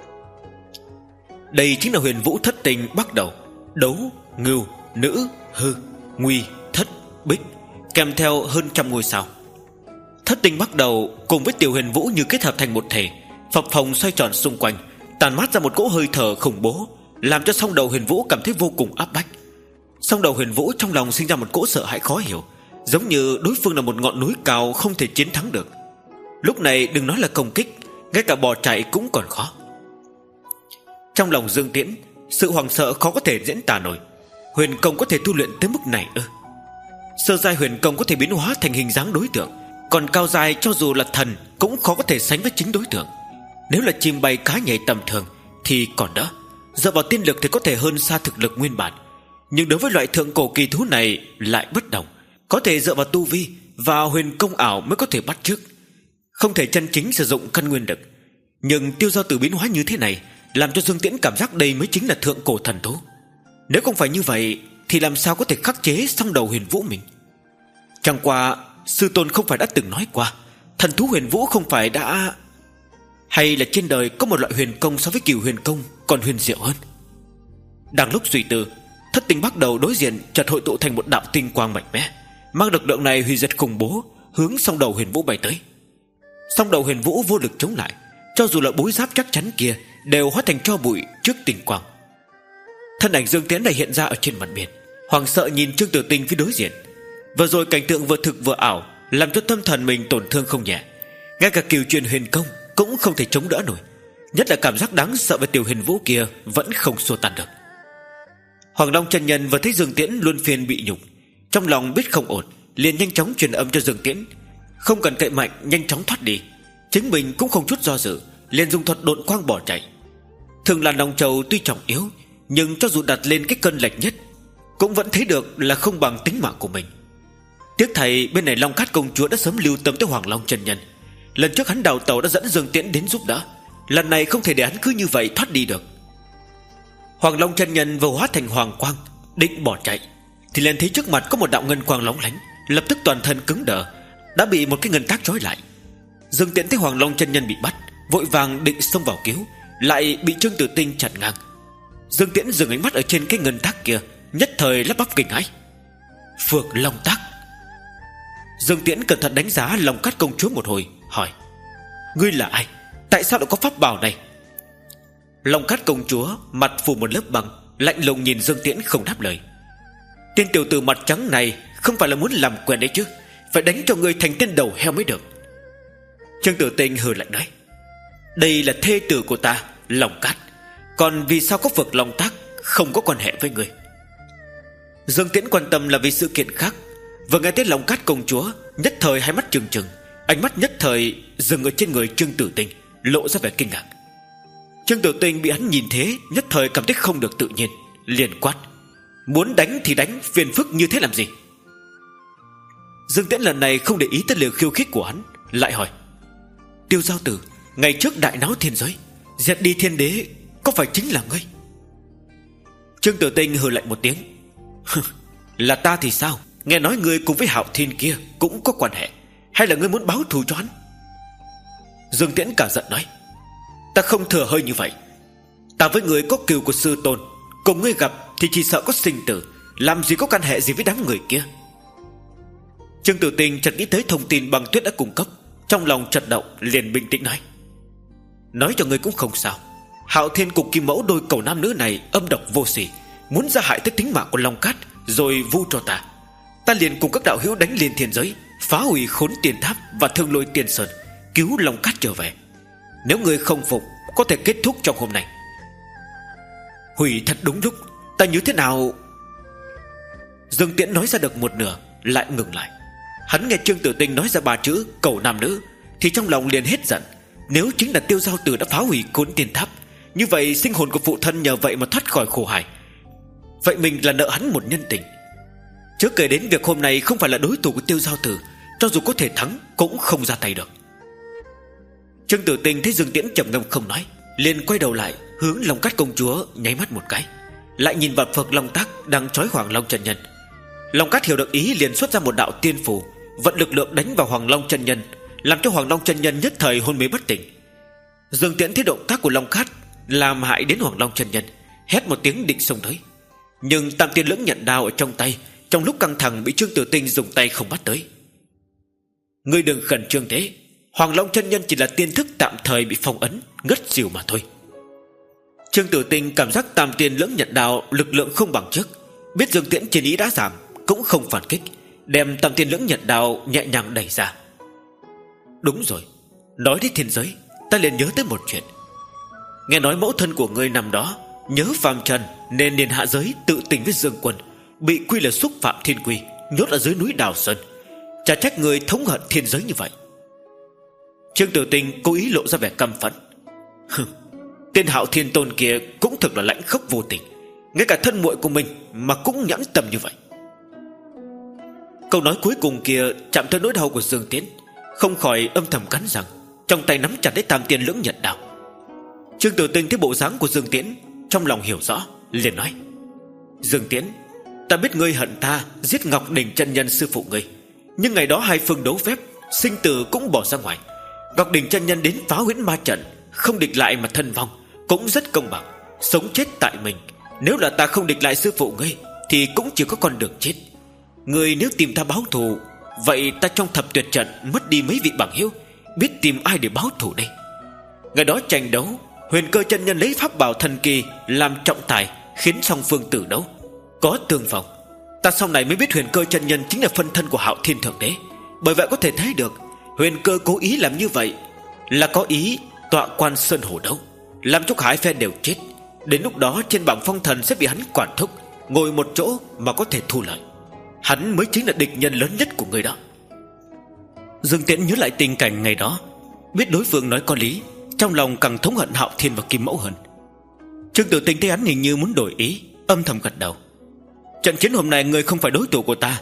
Đây chính là Huyền Vũ thất tinh bắt đầu: đấu, ngưu, nữ, hư, nguy, thất, bích, kèm theo hơn trăm ngôi sao. Thất tinh bắt đầu cùng với Tiểu Huyền Vũ như kết hợp thành một thể, phập phồng xoay tròn xung quanh, tàn mát ra một cỗ hơi thở khủng bố, làm cho song đầu Huyền Vũ cảm thấy vô cùng áp bách. Song đầu Huyền Vũ trong lòng sinh ra một cỗ sợ hãi khó hiểu, giống như đối phương là một ngọn núi cao không thể chiến thắng được. Lúc này đừng nói là công kích, ngay cả bò chạy cũng còn khó. Trong lòng Dương Tiễn, sự hoảng sợ khó có thể diễn tả nổi. Huyền công có thể tu luyện tới mức này ư? Sơ giai huyền công có thể biến hóa thành hình dáng đối tượng, còn cao giai cho dù là thần cũng khó có thể sánh với chính đối tượng. Nếu là chim bay cá nhảy tầm thường thì còn đỡ, dựa vào tiên lực thì có thể hơn xa thực lực nguyên bản. Nhưng đối với loại thượng cổ kỳ thú này lại bất đồng, có thể dựa vào tu vi và huyền công ảo mới có thể bắt chước, không thể chân chính sử dụng căn nguyên lực. Nhưng Tiêu Giao Tử biến hóa như thế này làm cho Dương Tiễn cảm giác đây mới chính là thượng cổ thần thú. Nếu không phải như vậy thì làm sao có thể khắc chế song đầu Huyền Vũ mình? Chẳng qua sư tôn không phải đã từng nói qua, thần thú Huyền Vũ không phải đã... Hay là trên đời có một loại huyền công so với cửu huyền công còn huyền diệu hơn? Đang lúc suy tư, thất tinh bắt đầu đối diện chợt hội tụ thành một đạo tinh quang mạnh mẽ, mang lực lượng này hủy diệt khủng bố hướng song đầu Huyền Vũ bay tới. Song đầu Huyền Vũ vô lực chống lại, cho dù là bối giáp chắc chắn kia đều hóa thành tro bụi trước tinh quang. Thân ảnh Dương Tiễn này hiện ra ở trên mặt biển, hoảng sợ nhìn Trương Tử Tinh phía đối diện. Vừa rồi cảnh tượng vừa thực vừa ảo, làm cho tâm thần mình tổn thương không nhẹ. Ngay cả cửu truyền huyền công cũng không thể chống đỡ nổi, nhất là cảm giác đáng sợ về Tiểu Huyền Vũ kia vẫn không xua tan được. Hoàng Long chân nhân vừa thấy Dương Tiễn luôn phiền bị nhục, trong lòng biết không ổn, liền nhanh chóng truyền âm cho Dương Tiễn, không cần cậy mạnh, nhanh chóng thoát đi. Chính mình cũng không chút do dự, liền dùng thuật độn quang bỏ chạy. Thường Lan Long Châu tuy trọng yếu, nhưng cho dù đặt lên cái cân lệch nhất cũng vẫn thấy được là không bằng tính mạng của mình. Tiếc thầy bên này Long Cát công chúa đã sớm lưu tâm tới Hoàng Long chân nhân. Lần trước hắn đào tàu đã dẫn Dương Tiễn đến giúp đỡ, lần này không thể để hắn cứ như vậy thoát đi được. Hoàng Long chân nhân vừa hóa thành hoàng quang định bỏ chạy, thì liền thấy trước mặt có một đạo ngân quang lóng lánh, lập tức toàn thân cứng đờ, đã bị một cái ngân tác trói lại. Dương Tiễn thấy Hoàng Long chân nhân bị bắt, vội vàng định xông vào cứu, lại bị Trương Tử Tinh chặn ngang. Dương Tiễn dừng ánh mắt ở trên cái ngân tác kia, nhất thời lắp bắp kinh hãi. Phượng Long Tác. Dương Tiễn cẩn thận đánh giá Long Cát công chúa một hồi, hỏi: Ngươi là ai? Tại sao lại có pháp bảo này? Long Cát công chúa mặt phủ một lớp băng, lạnh lùng nhìn Dương Tiễn không đáp lời. Tên tiểu tử mặt trắng này không phải là muốn làm quen đấy chứ, phải đánh cho ngươi thành tên đầu heo mới được. Trương Tử Tinh hừ lạnh nói: Đây là thê tử của ta, Long Cát, còn vì sao có Phượng Long Tác không có quan hệ với ngươi? Dương Tiễn quan tâm là vì sự kiện khác. Vừa nghe tới Long Cát công chúa, nhất thời hai mắt trừng trừng, ánh mắt nhất thời dừng ở trên người Trương Tử Tinh, lộ ra vẻ kinh ngạc. Trương Tử Tinh bị hắn nhìn thế, nhất thời cảm thấy không được tự nhiên, liền quát: Muốn đánh thì đánh, phiền phức như thế làm gì? Dương Tiễn lần này không để ý tới lời khiêu khích của hắn, lại hỏi: Tiêu Giao Tử, ngày trước đại náo thiên giới, diệt đi thiên đế, có phải chính là ngươi? Trương Tử Tinh hừ lạnh một tiếng: Là ta thì sao? Nghe nói ngươi cùng với Hạo Thiên kia cũng có quan hệ, hay là ngươi muốn báo thù cho hắn? Dương Tiễn cả giận nói: Ta không thừa hơi như vậy. Ta với ngươi có cừu của sư tôn, cùng ngươi gặp thì chỉ sợ có sinh tử, làm gì có quan hệ gì với đám người kia. Trương Tử Tinh chợt nghĩ tới thông tin Băng Tuyết đã cung cấp, trong lòng chật động, liền bình tĩnh nói: Nói cho ngươi cũng không sao. Hạo Thiên cùng Kim Mẫu đôi cầu nam nữ này âm độc vô sỉ, muốn ra hại tới tính mạng của Long Cát, rồi vu cho ta. Ta liền cùng các đạo hữu đánh liên thiên giới, phá hủy Khốn Tiền Tháp và Thương Lôi Tiên Sơn, cứu Long Cát trở về. Nếu ngươi không phục, có thể kết thúc trong hôm nay. Hủy thật đúng lúc, ta như thế nào? Dương Tiễn nói ra được một nửa, lại ngừng lại. Hắn nghe Trương Tử Tinh nói ra ba chữ cầu nam nữ, thì trong lòng liền hết giận. Nếu chính là Tiêu Giao Tử đã phá hủy Khốn Tiền Tháp, như vậy sinh hồn của phụ thân nhờ vậy mà thoát khỏi khổ hải. Vậy mình là nợ hắn một nhân tình. Chứ kể đến việc hôm nay không phải là đối thủ của Tiêu Giao Tử, cho dù có thể thắng cũng không ra tay được. Trương Tử Tinh thấy Dương Tiễn trầm ngâm không nói, liền quay đầu lại hướng Long Cát công chúa nháy mắt một cái, lại nhìn vào Phượng Long Tác đang trói Hoàng Long chân nhân. Long Cát hiểu được ý, liền xuất ra một đạo tiên phù, vận lực lượng đánh vào Hoàng Long chân nhân, làm cho Hoàng Long chân nhân nhất thời hôn mê bất tỉnh. Dương Tiễn thấy động tác của Long Cát làm hại đến Hoàng Long chân nhân, hét một tiếng định xông tới. Nhưng Tam Tiên Lưỡng Nhận Đao ở trong tay, trong lúc căng thẳng bị Trương Tử Tinh dùng tay không bắt tới. Ngươi đừng khẩn trương thế, Hoàng Long chân nhân chỉ là tiên thức tạm thời bị phong ấn, ngất xỉu mà thôi. Trương Tử Tinh cảm giác Tam Tiên Lưỡng Nhận Đao lực lượng không bằng trước, biết Dương Tiễn chiến ý đã giảm, cũng không phản kích, đem Tam Tiên Lưỡng Nhận Đao nhẹ nhàng đẩy ra. Đúng rồi, nói đến thiên giới, ta liền nhớ tới một chuyện. Nghe nói mẫu thân của ngươi nằm đó nhớ phàm trần, nên liền hạ giới tự tình với Dương Quân, bị quy là xúc phạm thiên quy, nhốt ở dưới núi Đào Sơn. Chả trách người thống hận thiên giới như vậy. Trương Tử Tinh cố ý lộ ra vẻ căm phẫn. Tên Hạo Thiên Tôn kia cũng thực là lãnh khốc vô tình, ngay cả thân muội của mình mà cũng nhẫn tâm như vậy. Câu nói cuối cùng kia chạm tới nỗi đau của Dương Tiễn, không khỏi âm thầm cắn răng, trong tay nắm chặt lấy Tam Tiên Lưỡng Nhận Đao. Trương Tử Tinh thấy bộ dáng của Dương Tiễn, trong lòng hiểu rõ, liền nói: Dương Tiễn, ta biết ngươi hận ta giết Ngọc Đỉnh chân nhân sư phụ ngươi, nhưng ngày đó hai phương đấu phép, sinh tử cũng bỏ ra ngoài. Ngọc Đỉnh chân nhân đến phá huyễn ma trận, không địch lại mà thân vong, cũng rất công bằng, sống chết tại mình. Nếu là ta không địch lại sư phụ ngươi, thì cũng chỉ có con đường chết. Ngươi nếu tìm ta báo thù, vậy ta trong thập tuyệt trận mất đi mấy vị bằng hữu, biết tìm ai để báo thù đây? Ngày đó tranh đấu, Huyền Cơ chân nhân lấy pháp bảo thần kỳ làm trọng tài, khiến song phương tử đấu, có tương phòng. Ta sau này mới biết Huyền Cơ chân nhân chính là phân thân của Hạo Thiên Thượng Đế. Bởi vậy có thể thấy được Huyền Cơ cố ý làm như vậy là có ý tọa quan sơn hổ đấu, làm cho cả hai phe đều chết. Đến lúc đó trên bảng phong thần sẽ bị hắn quản thúc, ngồi một chỗ mà có thể thu lợi. Hắn mới chính là địch nhân lớn nhất của người đó. Dương Tiễn nhớ lại tình cảnh ngày đó, biết đối phương nói có lý, trong lòng càng thống hận Hạo Thiên và Kim Mẫu hơn. Trương Tử Tinh thấy hắn hình như muốn đổi ý, âm thầm gật đầu. Trận chiến hôm nay ngươi không phải đối thủ của ta,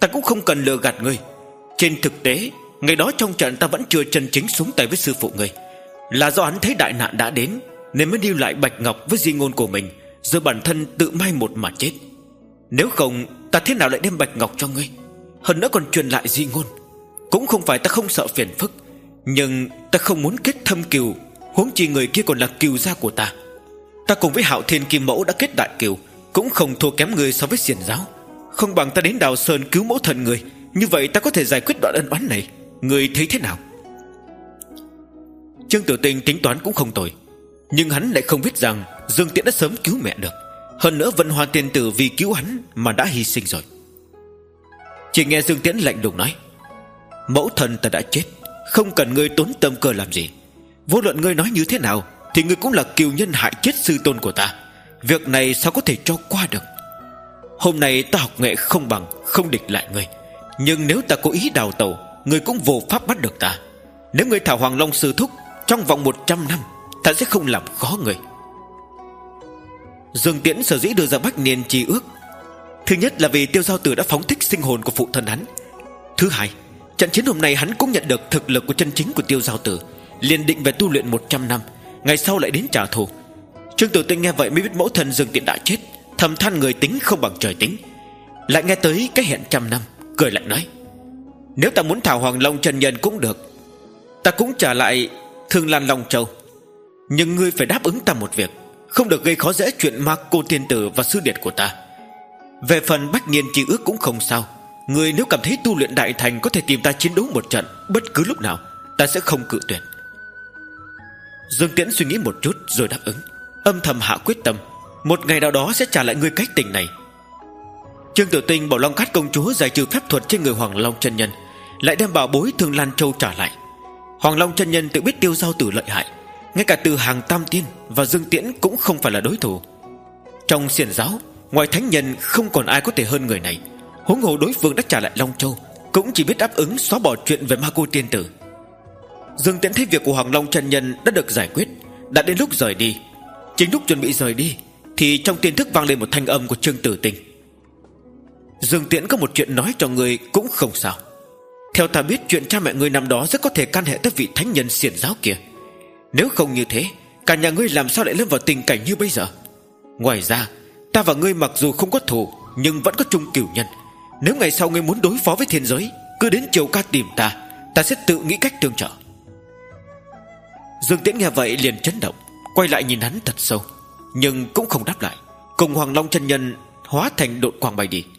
Ta cũng không cần lừa gạt ngươi. Trên thực tế, ngày đó trong trận ta vẫn chưa chân chính xuống tay với sư phụ ngươi. Là do hắn thấy đại nạn đã đến nên mới lưu lại bạch ngọc với di ngôn của mình, rồi bản thân tự mai một mà chết. Nếu không, ta thế nào lại đem bạch ngọc cho ngươi, hơn nữa còn truyền lại di ngôn. Cũng không phải ta không sợ phiền phức, nhưng ta không muốn kết thâm cừu, huống chi người kia còn là cừu gia của ta. Ta cùng với Hạo Thiên Kim Mẫu đã kết đại cừu, cũng không thua kém người so với xiển giáo. Không bằng ta đến Đào Sơn cứu mẫu thần người, như vậy ta có thể giải quyết đoạn ân oán này. Người thấy thế nào? Trương Tử Tinh tính toán cũng không tồi, nhưng hắn lại không biết rằng Dương Tiễn đã sớm cứu mẹ được. Hơn nữa Vân Hoa tiên tử vì cứu hắn mà đã hy sinh rồi. Chỉ nghe Dương Tiễn lạnh lùng nói: mẫu thần ta đã chết, không cần ngươi tốn tâm cơ làm gì. Vô luận ngươi nói như thế nào thì ngươi cũng là cừu nhân hại chết sư tôn của ta. Việc này sao có thể cho qua được. Hôm nay ta học nghệ không bằng, không địch lại ngươi, nhưng nếu ta có ý đào tẩu, ngươi cũng vô pháp bắt được ta. Nếu ngươi thảo Hoàng Long sư thúc, trong vòng một trăm năm ta sẽ không làm khó ngươi. Dương Tiễn sở dĩ đưa ra Bách Niên Chi Ước, thứ nhất là vì Tiêu Giao Tử đã phóng thích sinh hồn của phụ thân hắn. Thứ hai, trận chiến hôm nay hắn cũng nhận được thực lực của chân chính của Tiêu Giao Tử, liền định về tu luyện một trăm năm, ngày sau lại đến trả thù. Trương Tử Tinh nghe vậy mới biết mẫu thân Dương Tiễn đã chết, thầm than người tính không bằng trời tính. Lại nghe tới cái hẹn trăm năm, cười lại nói: nếu ta muốn thảo Hoàng Long chân nhân cũng được, ta cũng trả lại Thương Lan Long Châu, nhưng ngươi phải đáp ứng ta một việc, không được gây khó dễ chuyện Ma Cô tiên tử và sư điệt của ta. Về phần Bách Niên Chi Ước cũng không sao, ngươi nếu cảm thấy tu luyện đại thành có thể tìm ta chiến đấu một trận bất cứ lúc nào, ta sẽ không cự tuyệt. Dương Tiễn suy nghĩ một chút rồi đáp ứng, âm thầm hạ quyết tâm, một ngày nào đó sẽ trả lại ngươi cách tình này. Trương Tử Tinh bảo Long Cát công chúa giải trừ phép thuật trên người Hoàng Long chân nhân, lại đem bảo bối Thương Lan Châu trả lại. Hoàng Long chân nhân tự biết Tiêu Giao Tử lợi hại, ngay cả từ hàng Tam Tiên và Dương Tiễn cũng không phải là đối thủ. Trong xiển giáo, ngoài thánh nhân không còn ai có thể hơn người này. Huống hồ đối phương đã trả lại Long Châu, cũng chỉ biết đáp ứng xóa bỏ chuyện về Ma Cô tiên tử. Dương Tiễn thấy việc của Hoàng Long chân nhân đã được giải quyết, đã đến lúc rời đi. Chính lúc chuẩn bị rời đi thì trong tiên thức vang lên một thanh âm của Trương Tử Tinh: Dương Tiễn có một chuyện nói cho ngươi cũng không sao. Theo ta biết, chuyện cha mẹ ngươi năm đó rất có thể can hệ tới vị thánh nhân xiển giáo kia. Nếu không như thế, cả nhà ngươi làm sao lại lâm vào tình cảnh như bây giờ. Ngoài ra, ta và ngươi mặc dù không có thù, nhưng vẫn có chung cửu nhân. Nếu ngày sau ngươi muốn đối phó với thiên giới, cứ đến Triều Ca tìm ta, ta sẽ tự nghĩ cách tương trợ. Dương Tiễn nghe vậy liền chấn động, quay lại nhìn hắn thật sâu, nhưng cũng không đáp lại, cùng Hoàng Long chân nhân hóa thành độn quang bay đi.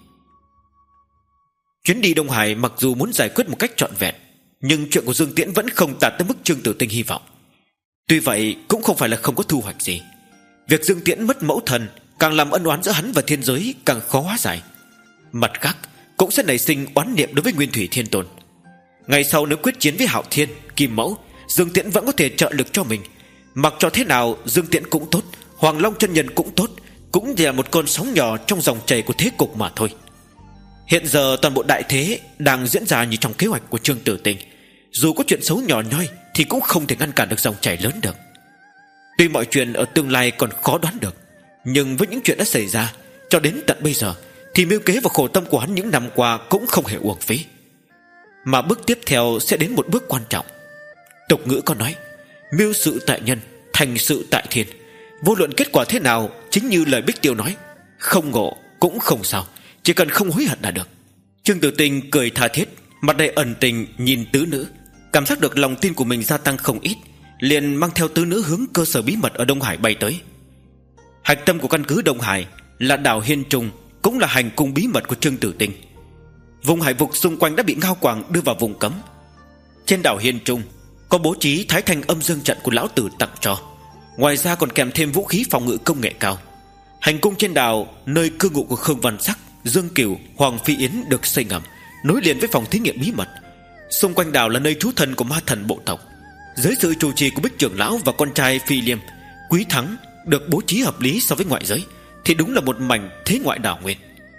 Chuyến đi Đông Hải mặc dù muốn giải quyết một cách trọn vẹn, nhưng chuyện của Dương Tiễn vẫn không đạt tới mức Trương Tử Tinh hy vọng. Tuy vậy cũng không phải là không có thu hoạch gì. Việc Dương Tiễn mất mẫu thần càng làm ân oán giữa hắn và thiên giới càng khó hóa giải. Mặt khác cũng sẽ nảy sinh oán niệm đối với Nguyên Thủy Thiên Tôn. Ngày sau nếu quyết chiến với Hạo Thiên, Kim Mẫu, Dương Tiễn vẫn có thể trợ lực cho mình. Mặc cho thế nào, Dương Tiễn cũng tốt, Hoàng Long chân nhân cũng tốt, cũng chỉ là một con sóng nhỏ trong dòng chảy của thế cục mà thôi. Hiện giờ toàn bộ đại thế đang diễn ra như trong kế hoạch của Trương Tử Tinh. Dù có chuyện xấu nhỏ nhoi thì cũng không thể ngăn cản được dòng chảy lớn được. Tuy mọi chuyện ở tương lai còn khó đoán được, nhưng với những chuyện đã xảy ra cho đến tận bây giờ thì mưu kế và khổ tâm của hắn những năm qua cũng không hề uổng phí. Mà bước tiếp theo sẽ đến một bước quan trọng. Tục ngữ có nói: mưu sự tại nhân, thành sự tại thiên. Vô luận kết quả thế nào, chính như lời Bích Tiêu nói, không ngộ cũng không sao, chỉ cần không hối hận là được. Trương Tử Tinh cười tha thiết, mặt đầy ẩn tình nhìn tứ nữ, cảm giác được lòng tin của mình gia tăng không ít, liền mang theo tứ nữ hướng cơ sở bí mật ở Đông Hải bay tới. Hạch tâm của căn cứ Đông Hải là đảo Hiên Trung, cũng là hành cung bí mật của Trương Tử Tinh. Vùng hải vực xung quanh đã bị Ngao Quảng đưa vào vùng cấm. Trên đảo Hiên Trung có bố trí Thái Thanh Âm Dương trận của lão tử tặng cho, ngoài ra còn kèm thêm vũ khí phòng ngự công nghệ cao. Hành cung trên đảo, nơi cư ngụ của Khương Văn Sắc, Dương Cửu, Hoàng Phi Yến được xây ngầm, nối liền với phòng thí nghiệm bí mật. Xung quanh đảo là nơi trú thần của ma thần bộ tộc. Dưới sự chủ trì của Bích trưởng lão và con trai Phi Liêm, Quý Thắng được bố trí hợp lý so với ngoại giới, thì đúng là một mảnh thế ngoại đảo nguyên.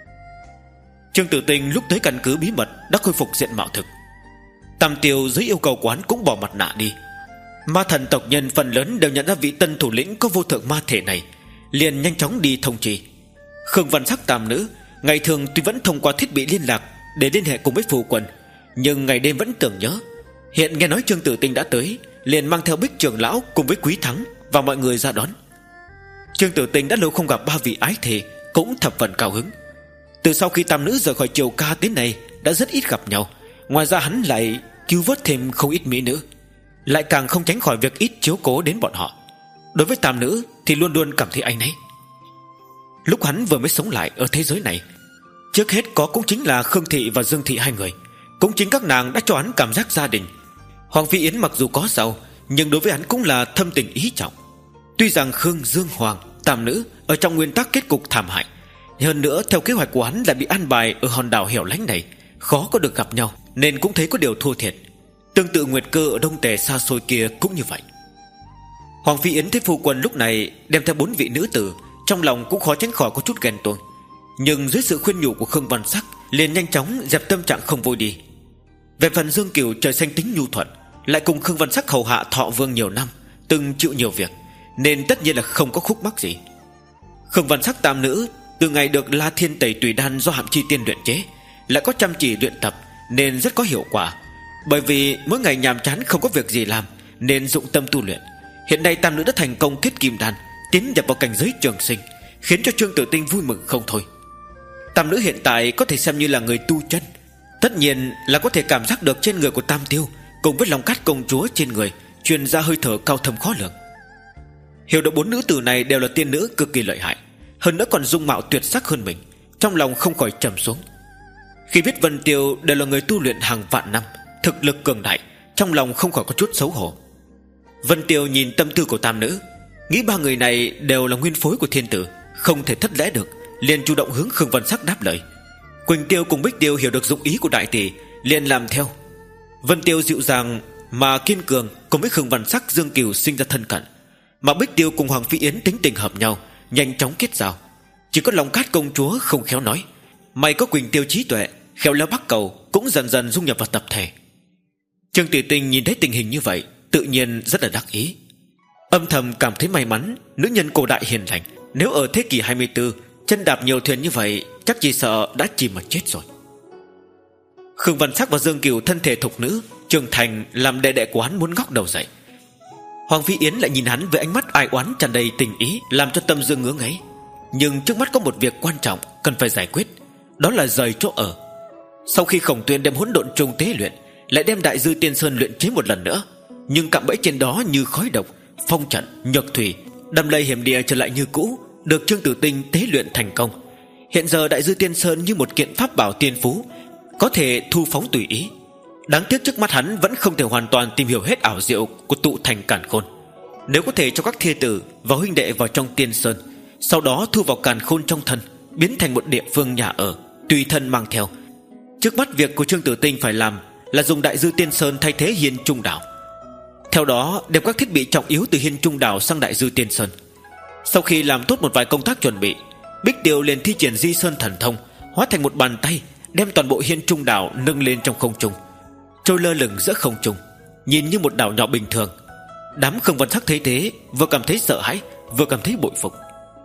Trương Tử Tinh lúc tới căn cứ bí mật đã khôi phục diện mạo thực. Tam Tiêu dưới yêu cầu quán cũng bỏ mặt nạ đi. Ma thần tộc nhân phần lớn đều nhận ra vị tân thủ lĩnh có vô thượng ma thể này, liền nhanh chóng đi thông trì. Khương Văn Sắc tam nữ ngày thường tuy vẫn thông qua thiết bị liên lạc để liên hệ cùng với phu quân, nhưng ngày đêm vẫn tưởng nhớ. Hiện nghe nói Trương Tử Tinh đã tới, liền mang theo Bích trưởng lão cùng với Quý Thắng và mọi người ra đón. Trương Tử Tinh đã lâu không gặp ba vị ái thề, cũng thập phần cao hứng. Từ sau khi tam nữ rời khỏi triều ca đến nay đã rất ít gặp nhau. Ngoài ra hắn lại cứu vớt thêm không ít mỹ nữ, lại càng không tránh khỏi việc ít chiếu cố đến bọn họ. Đối với tam nữ thì luôn luôn cảm thấy áy náy. Lúc hắn vừa mới sống lại ở thế giới này, trước hết có cũng chính là Khương Thị và Dương Thị hai người. Cũng chính các nàng đã cho hắn cảm giác gia đình. Hoàng Phi Yến mặc dù có giàu, nhưng đối với hắn cũng là thâm tình ý trọng. Tuy rằng Khương, Dương, Hoàng, tam nữ ở trong nguyên tắc kết cục thảm hại, hơn nữa theo kế hoạch của hắn là bị an bài ở hòn đảo hẻo lánh này, khó có được gặp nhau, nên cũng thấy có điều thua thiệt. Tương tự Nguyệt Cơ ở Đông Tề xa xôi kia cũng như vậy. Hoàng Phi Yến thấy phu quân lúc này đem theo bốn vị nữ tử, trong lòng cũng khó tránh khỏi có chút ghen tuông. Nhưng dưới sự khuyên nhủ của Khương Văn Sắc, liền nhanh chóng dẹp tâm trạng không vui đi. Về phần Dương Kiều trời xanh tính nhu thuận, lại cùng Khương Văn Sắc hầu hạ Thọ Vương nhiều năm, từng chịu nhiều việc, nên tất nhiên là không có khúc mắc gì. Khương Văn Sắc tam nữ từ ngày được La Thiên Tẩy Tùy Đan do Hạm Chi Tiên luyện chế, lại có chăm chỉ luyện tập nên rất có hiệu quả. Bởi vì mỗi ngày nhàm chán không có việc gì làm nên dụng tâm tu luyện. Hiện nay tam nữ đã thành công kết kim đan, tiến nhập vào cảnh giới trường sinh, khiến cho Trương Tử Tinh vui mừng không thôi. Tam nữ hiện tại có thể xem như là người tu chân, tất nhiên là có thể cảm giác được trên người của Tam Tiêu cùng với Long Cát công chúa trên người truyền ra hơi thở cao thâm khó lường. Hiểu được bốn nữ tử này đều là tiên nữ cực kỳ lợi hại, hơn nữa còn dung mạo tuyệt sắc hơn mình, trong lòng không khỏi trầm xuống. Khi biết Vân Tiêu đều là người tu luyện hàng vạn năm, thực lực cường đại, trong lòng không khỏi có chút xấu hổ. Vân Tiêu nhìn tâm tư của tam nữ, nghĩ ba người này đều là nguyên phối của thiên tử, không thể thất lễ được, liền chủ động hướng Khương Văn Sắc đáp lời. Quỳnh Tiêu cùng Bích Tiêu hiểu được dụng ý của đại tỷ, liền làm theo. Vân Tiêu dịu dàng mà kiên cường, cùng với Khương Văn Sắc, Dương Kiều sinh ra thân cận, mà Bích Tiêu cùng Hoàng Phi Yến tính tình hợp nhau, nhanh chóng kết giao. Chỉ có Long Cát công chúa không khéo nói, may có Quỳnh Tiêu trí tuệ, khéo léo bắc cầu, cũng dần dần dung nhập vào tập thể. Trương Tử Tinh nhìn thấy tình hình như vậy, tự nhiên rất là đắc ý, âm thầm cảm thấy may mắn. Nữ nhân cổ đại hiền lành, nếu ở thế kỷ hai mươi tư chân đạp nhiều thuyền như vậy, chắc chỉ sợ đã chìm mà chết rồi. Khương Văn Sắc và Dương Kiều thân thể thục nữ, trưởng thành làm đệ đệ của hắn muốn ngóc đầu dậy. Hoàng Phi Yến lại nhìn hắn với ánh mắt ai oán tràn đầy tình ý, làm cho tâm dương ngứa ngáy. Nhưng trước mắt có một việc quan trọng cần phải giải quyết, đó là rời chỗ ở. Sau khi Khổng Tuyên đem hỗn độn trùng tế luyện, lại đem Đại Dư Tiên Sơn luyện chế một lần nữa, nhưng cạm bẫy trên đó như khói độc, phong trận, nhược thủy, đầm lầy hiểm địa trở lại như cũ, được Trương Tử Tinh tế luyện thành công. Hiện giờ Đại Dư Tiên Sơn như một kiện pháp bảo tiên phú, có thể thu phóng tùy ý. Đáng tiếc trước mắt hắn vẫn không thể hoàn toàn tìm hiểu hết ảo diệu của tụ thành càn khôn. Nếu có thể cho các thê tử và huynh đệ vào trong Tiên Sơn, sau đó thu vào càn khôn trong thân, biến thành một địa phương nhà ở, tùy thân mang theo. Trước mắt việc của Trương Tử Tinh phải làm là dùng Đại Dư Tiên Sơn thay thế Hiên Trung Đảo, theo đó đem các thiết bị trọng yếu từ Hiên Trung Đảo sang Đại Dư Tiên Sơn. Sau khi làm tốt một vài công tác chuẩn bị, Bích Tiêu liền thi triển Di Sơn thần thông, hóa thành một bàn tay, đem toàn bộ Hiên Trung Đảo nâng lên trong không trung, trôi lơ lửng giữa không trung, nhìn như một đảo nhỏ bình thường. Đám Khương Văn Sắc thấy thế, vừa cảm thấy sợ hãi, vừa cảm thấy bội phục.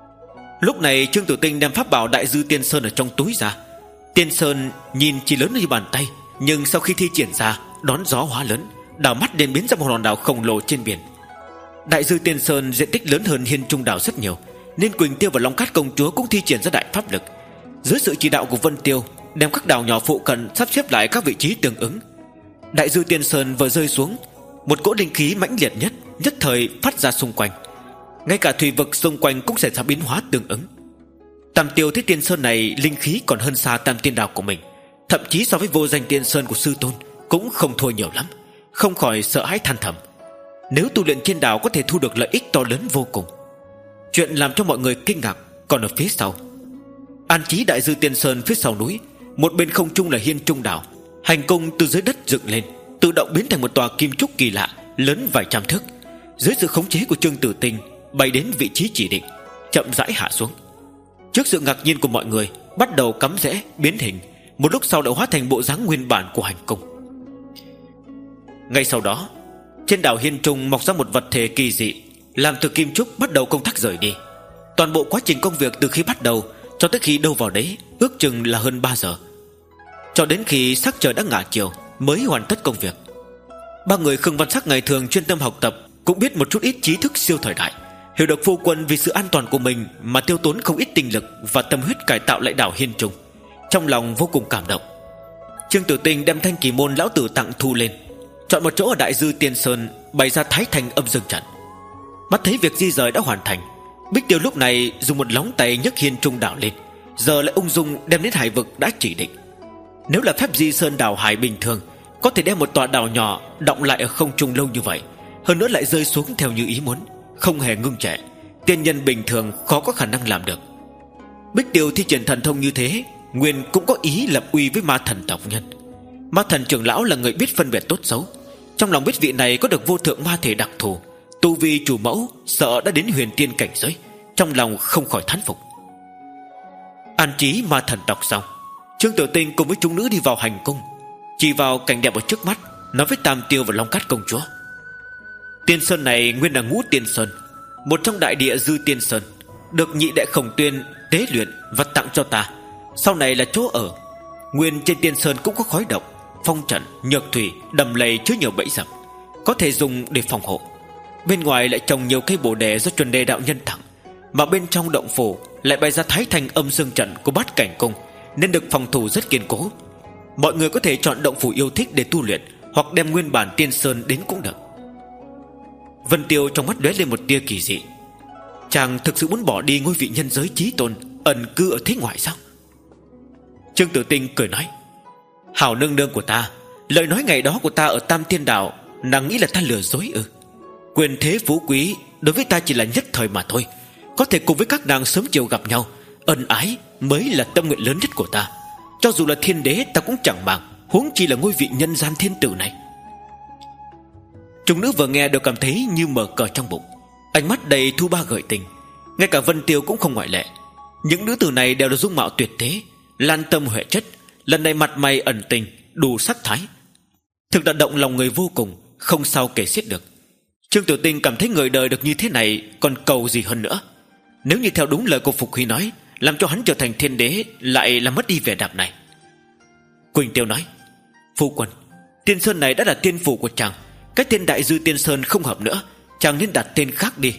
Lúc này Trương Tử Tinh đem pháp bảo Đại Dư Tiên Sơn ở trong túi ra. Tiên Sơn nhìn chỉ lớn như bàn tay, nhưng sau khi thi triển ra, đón gió hóa lớn, đảo mắt liền biến ra một hòn đảo khổng lồ trên biển. Đại Dư Tiên Sơn diện tích lớn hơn Hiên Trung Đảo rất nhiều, nên Quỳnh Tiêu và Long Cát công chúa cũng thi triển ra đại pháp lực. Dưới sự chỉ đạo của Vân Tiêu, đem các đảo nhỏ phụ cận sắp xếp lại các vị trí tương ứng. Đại Dư Tiên Sơn vừa rơi xuống, một cỗ linh khí mãnh liệt nhất nhất thời phát ra xung quanh, ngay cả thủy vực xung quanh cũng xảy ra biến hóa tương ứng. Tam Tiêu thấy Tiên Sơn này linh khí còn hơn xa Tam Tiên Đảo của mình, thậm chí so với Vô Danh Tiên Sơn của sư tôn cũng không thua nhiều lắm, không khỏi sợ hãi than thầm. Nếu tu luyện trên đảo có thể thu được lợi ích to lớn vô cùng. Chuyện làm cho mọi người kinh ngạc còn ở phía sau. An trí Đại Dư Tiên Sơn phía sau núi, một bên không trung là Hiên Trung Đảo, hành cung từ dưới đất dựng lên, tự động biến thành một tòa kim trúc kỳ lạ, lớn vài trăm thước. Dưới sự khống chế của Trương Tử Tinh, bay đến vị trí chỉ định, chậm rãi hạ xuống. Trước sự ngạc nhiên của mọi người, bắt đầu cắm rễ biến hình, một lúc sau đã hóa thành bộ dáng nguyên bản của hành cung. Ngay sau đó, trên đảo Hiên Trung mọc ra một vật thể kỳ dị, làm từ kim trúc bắt đầu công tác rời đi. Toàn bộ quá trình công việc từ khi bắt đầu cho tới khi đâu vào đấy ước chừng là hơn ba giờ. cho đến khi sắc trời đã ngả chiều mới hoàn tất công việc. Ba người Khương Văn Sắc ngày thường chuyên tâm học tập, cũng biết một chút ít trí thức siêu thời đại, hiểu được phu quân vì sự an toàn của mình mà tiêu tốn không ít tinh lực và tâm huyết cải tạo lại đảo Hiên Trung, trong lòng vô cùng cảm động. Trương Tử Tinh đem thanh kỳ môn lão tử tặng thu lên, chọn một chỗ ở Đại Dư Tiên Sơn bày ra Thái Thành âm dương trận. Mắt thấy việc di rời đã hoàn thành, Bích Tiêu lúc này dùng một lóng tay nhấc Hiên Trung đảo lên, giờ lại ung dung đem đến hải vực đã chỉ định. Nếu là phép di sơn đảo hải bình thường, có thể đem một tòa đảo nhỏ đọng lại ở không trung lâu như vậy, hơn nữa lại rơi xuống theo như ý muốn, không hề ngưng trệ. Tiên nhân bình thường khó có khả năng làm được. Bích Tiêu thi triển thần thông như thế, nguyên cũng có ý lập uy với ma thần tộc nhân. Ma thần trưởng lão là người biết phân biệt tốt xấu, trong lòng biết vị này có được vô thượng ma thể đặc thù, tu vi chủ mẫu sợ đã đến huyền tiên cảnh giới, trong lòng không khỏi thán phục. An trí ma thần tộc xong, Trương Tử Tinh cùng với chúng nữ đi vào hành cung, chỉ vào cảnh đẹp ở trước mắt, nói với Tam Tiêu và Long Cát công chúa: Tiên Sơn này nguyên là Ngũ Tiên Sơn, một trong đại địa Dư Tiên Sơn, được nhị đệ Khổng Tuyên tế luyện và tặng cho ta, sau này là chỗ ở. Nguyên trên Tiên Sơn cũng có khói độc, phong trận, nhược thủy, đầm lầy chứa nhiều bẫy dập, có thể dùng để phòng hộ. Bên ngoài lại trồng nhiều cây bồ đề do chuẩn đề đạo nhân tặng, mà bên trong động phủ lại bày ra Thái Thành âm dương trận của Bát Cảnh Cung, nên được phòng thủ rất kiên cố. Mọi người có thể chọn động phủ yêu thích để tu luyện, hoặc đem nguyên bản Tiên Sơn đến cũng được. Vân Tiêu trong mắt lóe lên một tia kỳ dị. Chàng thực sự muốn bỏ đi ngôi vị nhân giới chí tôn, ẩn cư ở thế ngoại sao? Trương Tử Tinh cười nói: Hảo nương nương của ta, lời nói ngày đó của ta ở Tam Thiên Đảo, nàng nghĩ là ta lừa dối ư? Quyền thế phú quý đối với ta chỉ là nhất thời mà thôi, có thể cùng với các nàng sớm chiều gặp nhau, ân ái mới là tâm nguyện lớn nhất của ta. Cho dù là thiên đế ta cũng chẳng màng, huống chi là ngôi vị nhân gian thiên tử này. Chúng nữ vừa nghe đều cảm thấy như mở cờ trong bụng, ánh mắt đầy thu ba gợi tình. Ngay cả Vân Tiêu cũng không ngoại lệ. Những nữ tử này đều là dung mạo tuyệt thế, lan tâm huệ chất, lần này mặt mày ẩn tình, đủ sắc thái, thực đã động lòng người vô cùng, không sao kể xiết được. Trương Tiểu Tinh cảm thấy người đời được như thế này còn cầu gì hơn nữa. Nếu như theo đúng lời của Phục Huy nói, làm cho hắn trở thành thiên đế, lại là mất đi vẻ đẹp này. Quỳnh Tiêu nói: Phu quân, Tiên Sơn này đã là tiên phủ của chàng, cái tên Đại Dư Tiên Sơn không hợp nữa, chàng nên đặt tên khác đi.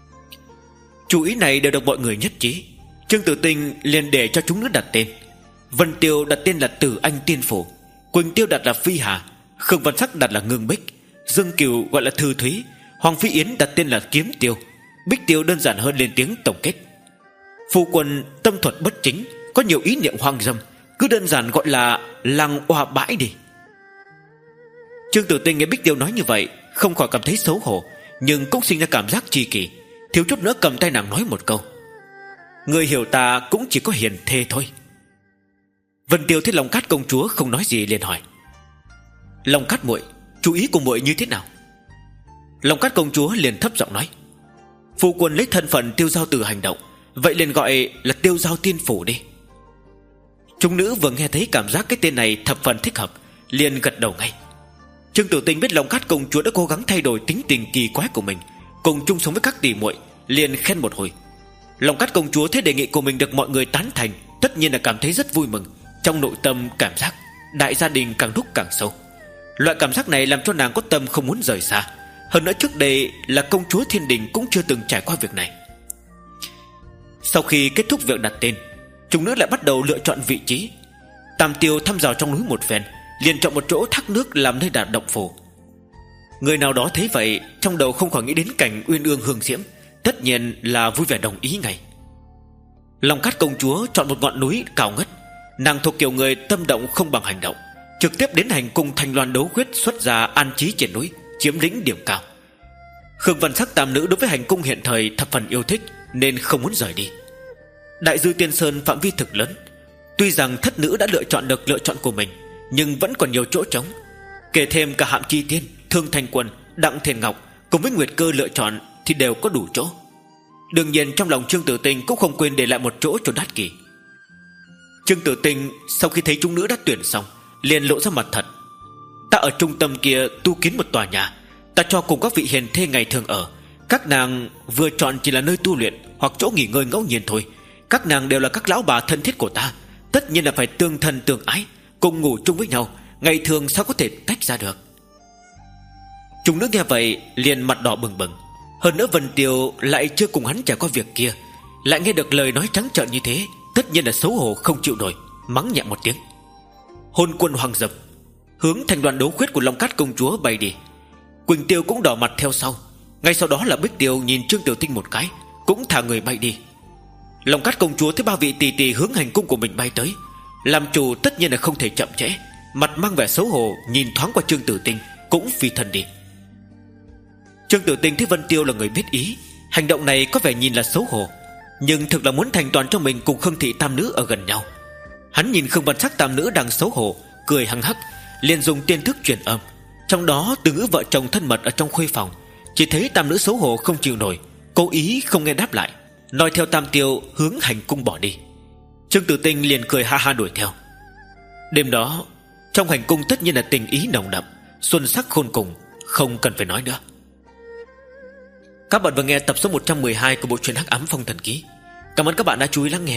Chủ ý này đều được mọi người nhất trí. Trương Tử Tinh liền để cho chúng nữ đặt tên. Vân Tiêu đặt tên là Tử Anh Tiên Phủ, Quỳnh Tiêu đặt là Phi Hà, Khương Văn Sắc đặt là Ngưng Bích, Dương Kiều gọi là Thư Thúy, Hoàng Phi Yến đặt tên là Kiếm Tiêu, Bích Tiêu đơn giản hơn lên tiếng tổng kết: Phu quân tâm thuật bất chính, có nhiều ý niệm hoang dâm, cứ đơn giản gọi là Lăng Oa Bãi đi. Trương Tử Tinh nghe Bích Tiêu nói như vậy, không khỏi cảm thấy xấu hổ, nhưng cũng sinh ra cảm giác tri kỷ, thiếu chút nữa cầm tay nàng nói một câu: Người hiểu ta cũng chỉ có hiền thê thôi. Vân Tiêu thấy Long Cát công chúa không nói gì liền hỏi: Long Cát muội, chú ý của muội như thế nào? Long Cát công chúa liền thấp giọng nói: Phu quân lấy thân phận Tiêu Giao Tử hành động, vậy liền gọi là Tiêu Giao Tiên Phủ đi. Chúng nữ vừa nghe thấy cảm giác cái tên này thập phần thích hợp, liền gật đầu ngay. Trương Tử Tinh biết Long Cát công chúa đã cố gắng thay đổi tính tình kỳ quái của mình, cùng chung sống với các tỷ muội, liền khen một hồi. Long Cát công chúa thấy đề nghị của mình được mọi người tán thành, tất nhiên là cảm thấy rất vui mừng. Trong nội tâm cảm giác đại gia đình càng lúc càng sâu. Loại cảm giác này làm cho nàng có tâm không muốn rời xa. Hơn nữa trước đây là công chúa Thiên Đình cũng chưa từng trải qua việc này. Sau khi kết thúc việc đặt tên, chúng nữ lại bắt đầu lựa chọn vị trí. Tam Tiêu thăm dò trong núi một phen, liền chọn một chỗ thác nước làm nơi đặt động phủ. Người nào đó thấy vậy, trong đầu không khỏi nghĩ đến cảnh uyên ương hương diễm, tất nhiên là vui vẻ đồng ý ngay. Long Cát công chúa chọn một ngọn núi cao ngất. Nàng thuộc kiểu người tâm động không bằng hành động, trực tiếp đến hành cung Thanh Loan đấu quyết xuất ra an trí trên núi, chiếm lĩnh điểm cao. Khương Văn Sắc tam nữ đối với hành cung hiện thời thập phần yêu thích, nên không muốn rời đi. Đại Dư Tiên Sơn phạm vi thực lớn, tuy rằng thất nữ đã lựa chọn được lựa chọn của mình, nhưng vẫn còn nhiều chỗ trống. Kể thêm cả Hạm Chi Tiên, Thương Thanh Quân, Đặng Thiền Ngọc cùng với Nguyệt Cơ lựa chọn thì đều có đủ chỗ. Đương nhiên trong lòng Trương Tử Tinh cũng không quên để lại một chỗ cho Đát Kỷ. Trương Tử Tinh sau khi thấy chúng nữ đã tuyển xong, liền lộ ra mặt thật: Ta ở trung tâm kia tu kiến một tòa nhà, ta cho cùng các vị hiền thê ngày thường ở. Các nàng vừa chọn chỉ là nơi tu luyện hoặc chỗ nghỉ ngơi ngẫu nhiên thôi. Các nàng đều là các lão bà thân thiết của ta, tất nhiên là phải tương thân tương ái, cùng ngủ chung với nhau, ngày thường sao có thể tách ra được. Chúng nữ nghe vậy liền mặt đỏ bừng bừng. Hơn nữa Vân Tiêu lại chưa cùng hắn trải qua việc kia, lại nghe được lời nói trắng trợn như thế, tất nhiên là xấu hổ không chịu nổi, mắng nhẹ một tiếng. Hôn quân hoàng dập, hướng thành đoàn đấu khuyết của Long Cát công chúa bay đi. Quỳnh Tiêu cũng đỏ mặt theo sau. Ngay sau đó là Bích Tiêu nhìn Trương Tiểu Tinh một cái, cũng thả người bay đi. Long Cát công chúa thấy ba vị tỷ tỷ hướng hành cung của mình bay tới, làm chủ tất nhiên là không thể chậm trễ, mặt mang vẻ xấu hổ nhìn thoáng qua Trương Tiểu Tinh, cũng phi thân đi. Trương Tiểu Tinh thấy Vân Tiêu là người biết ý, hành động này có vẻ nhìn là xấu hổ, nhưng thực là muốn thành toàn cho mình cùng Khương thị tam nữ ở gần nhau. Hắn nhìn Khương Văn Sắc tam nữ đang xấu hổ, cười hăng hắc, liền dùng tiên thức truyền âm. Trong đó từ ngữ vợ chồng thân mật ở trong khuê phòng, chỉ thấy tam nữ xấu hổ không chịu nổi, cố ý không nghe đáp lại, nói theo Tam Tiêu hướng hành cung bỏ đi. Trương Tử Tinh liền cười ha ha đuổi theo. Đêm đó trong hành cung tất nhiên là tình ý nồng đậm, xuân sắc khôn cùng, không cần phải nói nữa. Các bạn vừa nghe tập số một trăm mười hai của bộ truyện Hắc Ám Phong Thần Ký. Cảm ơn các bạn đã chú ý lắng nghe.